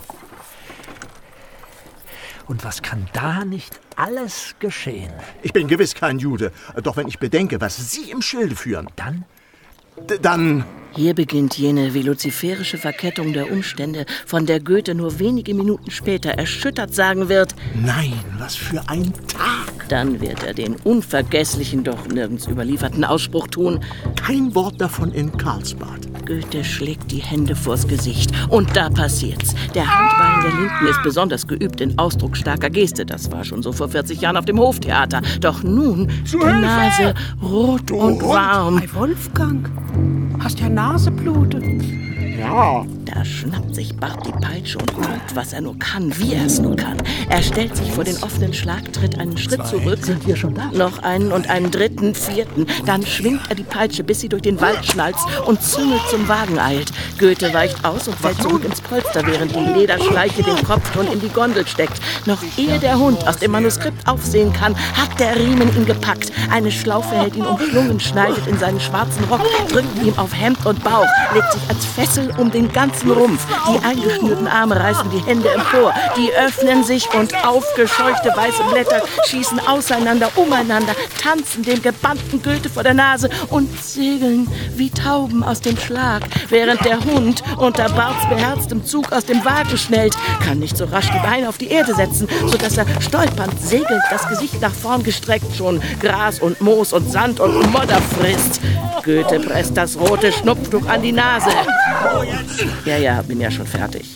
Und was kann da nicht alles geschehen? Ich bin gewiss kein Jude, doch wenn ich bedenke, was Sie im Schilde führen, dann... D- dann... Hier beginnt jene veluziferische Verkettung der Umstände, von der Goethe nur wenige Minuten später erschüttert sagen wird: Nein, was für ein Tag! Dann wird er den unvergesslichen, doch nirgends überlieferten Ausspruch tun: Kein Wort davon in Karlsbad. Goethe schlägt die Hände vors Gesicht. Und da passiert's. Der Handballen der Linken ist besonders geübt in ausdrucksstarker Geste. Das war schon so vor vierzig Jahren auf dem Hoftheater. Doch nun die Nase rot und warm. Bei Wolfgang, hast ja Naseblutet. Ja. Da schnappt sich Bart die Peitsche und guckt, was er nur kann, wie er es nur kann. Er stellt sich vor den offenen Schlag, tritt einen Schritt zurück. Sind wir schon da? Noch einen und einen dritten, vierten. Dann schwingt er die Peitsche, bis sie durch den Wald schnalzt und züngelt zum Wagen eilt. Goethe weicht aus und fällt zurück ins Polster, während die Lederschleiche den Kopf schon in die Gondel steckt. Noch ehe der Hund aus dem Manuskript aufsehen kann, hat der Riemen ihn gepackt. Eine Schlaufe hält ihn umschlungen, schneidet in seinen schwarzen Rock, drückt ihm auf Hemd und Bauch, legt sich als Fessel um den ganzen Rumpf. Die eingeschnürten Arme reißen die Hände empor. Die öffnen sich und aufgescheuchte weiße Blätter schießen auseinander, umeinander, tanzen dem gebannten Goethe vor der Nase und segeln wie Tauben aus dem Schlag, während der Hund unter Barts beherztem Zug aus dem Wagen schnellt, kann nicht so rasch die Beine auf die Erde setzen, sodass er stolpernd, segelnd, das Gesicht nach vorn gestreckt, schon Gras und Moos und Sand und Modder frisst. Goethe presst das rote Schnupftuch an die Nase. Ja, ja, bin ja schon fertig.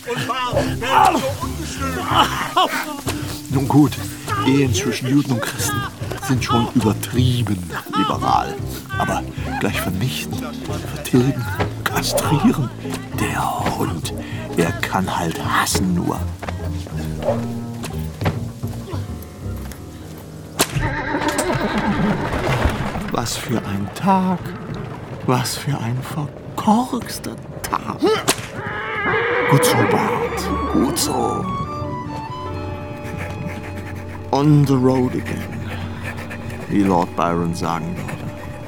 Nun gut, Ehen zwischen Juden und Christen sind schon übertrieben liberal. Aber gleich vernichten, vertilgen, kastrieren. Der Hund, er kann halt hassen nur. Was für ein Tag. Was für ein verkorkster Tag. Gut so, Bart. Gut so. On the road again, wie Lord Byron sagen würde.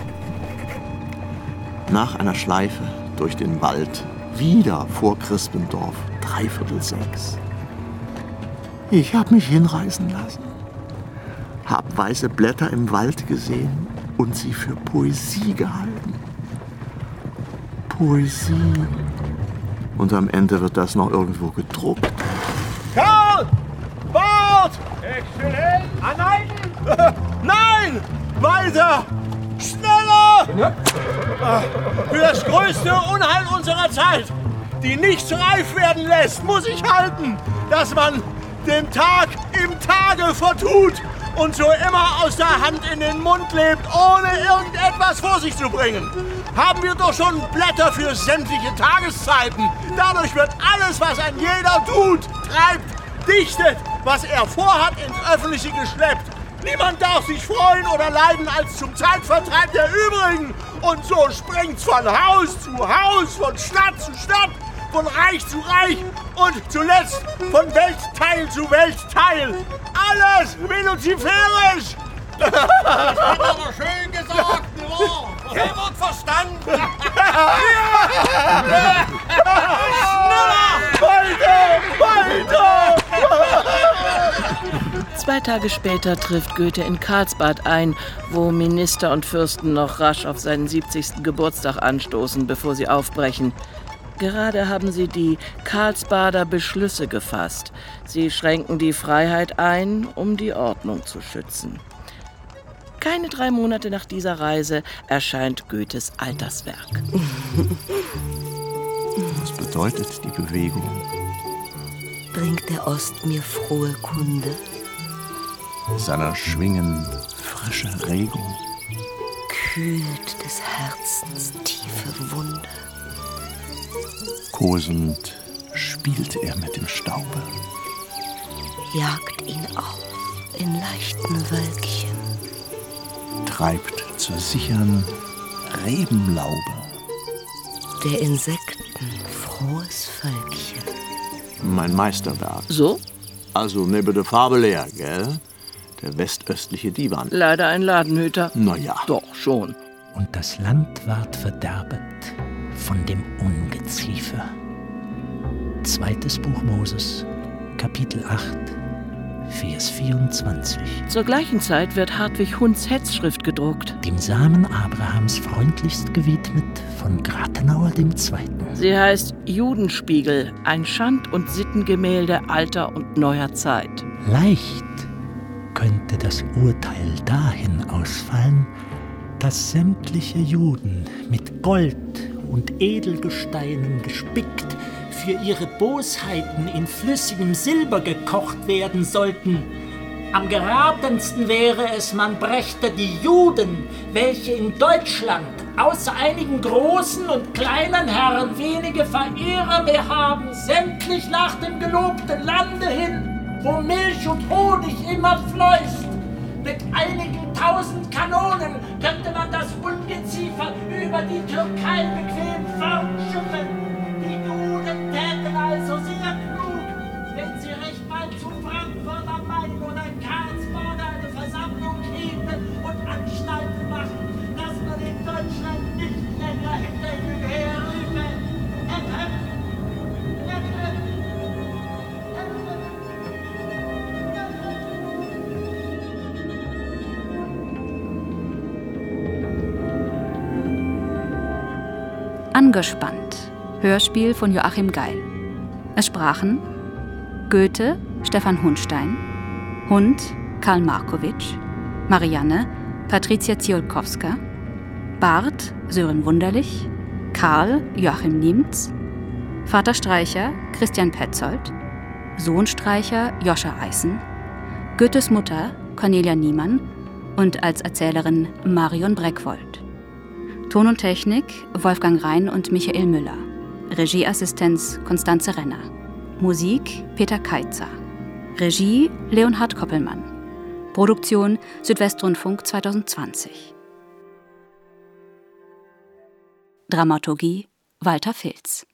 Nach einer Schleife durch den Wald, wieder vor Crispendorf, dreiviertel sechs. Ich hab mich hinreißen lassen, hab weiße Blätter im Wald gesehen und sie für Poesie gehalten. Poesie. Und am Ende wird das noch irgendwo gedruckt. Karl! Bart! Exzellenz! Ah, nein! Nein! Weiter! Schneller! Für das größte Unheil unserer Zeit, die nichts reif werden lässt, muss ich halten, dass man den Tag im Tage vertut und so immer aus der Hand in den Mund lebt, ohne irgendetwas vor sich zu bringen. Haben wir doch schon Blätter für sämtliche Tageszeiten. Dadurch wird alles, was ein jeder tut, treibt, dichtet, was er vorhat, ins Öffentliche geschleppt. Niemand darf sich freuen oder leiden als zum Zeitvertreib der übrigen. Und so springt's von Haus zu Haus, von Stadt zu Stadt, von Reich zu Reich und zuletzt von Weltteil zu Weltteil. Alles minuziferisch! Das hat aber schön gesagt, nicht wahr? Hier wird verstanden! Schneller! Weiter! Weiter! Zwei Tage später trifft Goethe in Karlsbad ein, wo Minister und Fürsten noch rasch auf seinen siebzigsten Geburtstag anstoßen, bevor sie aufbrechen. Gerade haben sie die Karlsbader Beschlüsse gefasst. Sie schränken die Freiheit ein, um die Ordnung zu schützen. Keine drei Monate nach dieser Reise erscheint Goethes Alterswerk. Was bedeutet die Bewegung? Bringt der Ost mir frohe Kunde? Seiner schwingen frische Regung. Kühlt des Herzens tiefe Wunde. Kosend spielt er mit dem Staube. Jagt ihn auf in leichten Wölkchen. Treibt zur sichern Rebenlaube. Der Insekten frohes Völkchen. Mein Meisterwerk. So? Also neben der Fabelär, gell? Der westöstliche Divan. Leider ein Ladenhüter. Na ja. Doch, schon. Und das Land ward verderbet von dem Ungeziefer. Zweites Buch Moses, Kapitel acht, Vers vierundzwanzig. Zur gleichen Zeit wird Hartwig Hunds Hetzschrift gedruckt. Dem Samen Abrahams freundlichst gewidmet von Gratenauer dem Zweiten. Sie heißt Judenspiegel, ein Schand- und Sittengemälde alter und neuer Zeit. Leicht könnte das Urteil dahin ausfallen, dass sämtliche Juden mit Gold und Edelgesteinen gespickt für ihre Bosheiten in flüssigem Silber gekocht werden sollten. Am geratensten wäre es, man brächte die Juden, welche in Deutschland außer einigen großen und kleinen Herren wenige Verehrer mehr haben, sämtlich nach dem gelobten Lande hin, wo Milch und Honig immer fließt. Mit einigen tausend Kanonen könnte man das Ungeziefer über die Türkei bequem fortschiffen. Die Juden täten also sehr klug, wenn sie recht bald zu Frankfurt am Main oder Karlsbad eine Versammlung hielten und Anstalten machten, dass man in Deutschland nicht länger hinterher rübe. Angespannt. Hörspiel von Joachim Geil. Es sprachen Goethe, Stefan Hunstein, Hund, Karl Markowitsch, Marianne, Patricia Ziolkowska, Bart, Sören Wunderlich, Karl, Joachim Niemz, Vater Streicher, Christian Petzold, Sohn Streicher, Joscha Eißen, Goethes Mutter, Cornelia Niemann und als Erzählerin Marion Breckwold. Ton und Technik Wolfgang Rhein und Michael Müller. Regieassistenz Konstanze Renner. Musik Peter Keitzer. Regie Leonhard Koppelmann. Produktion Südwestrundfunk zwanzig zwanzig. Dramaturgie Walter Filz.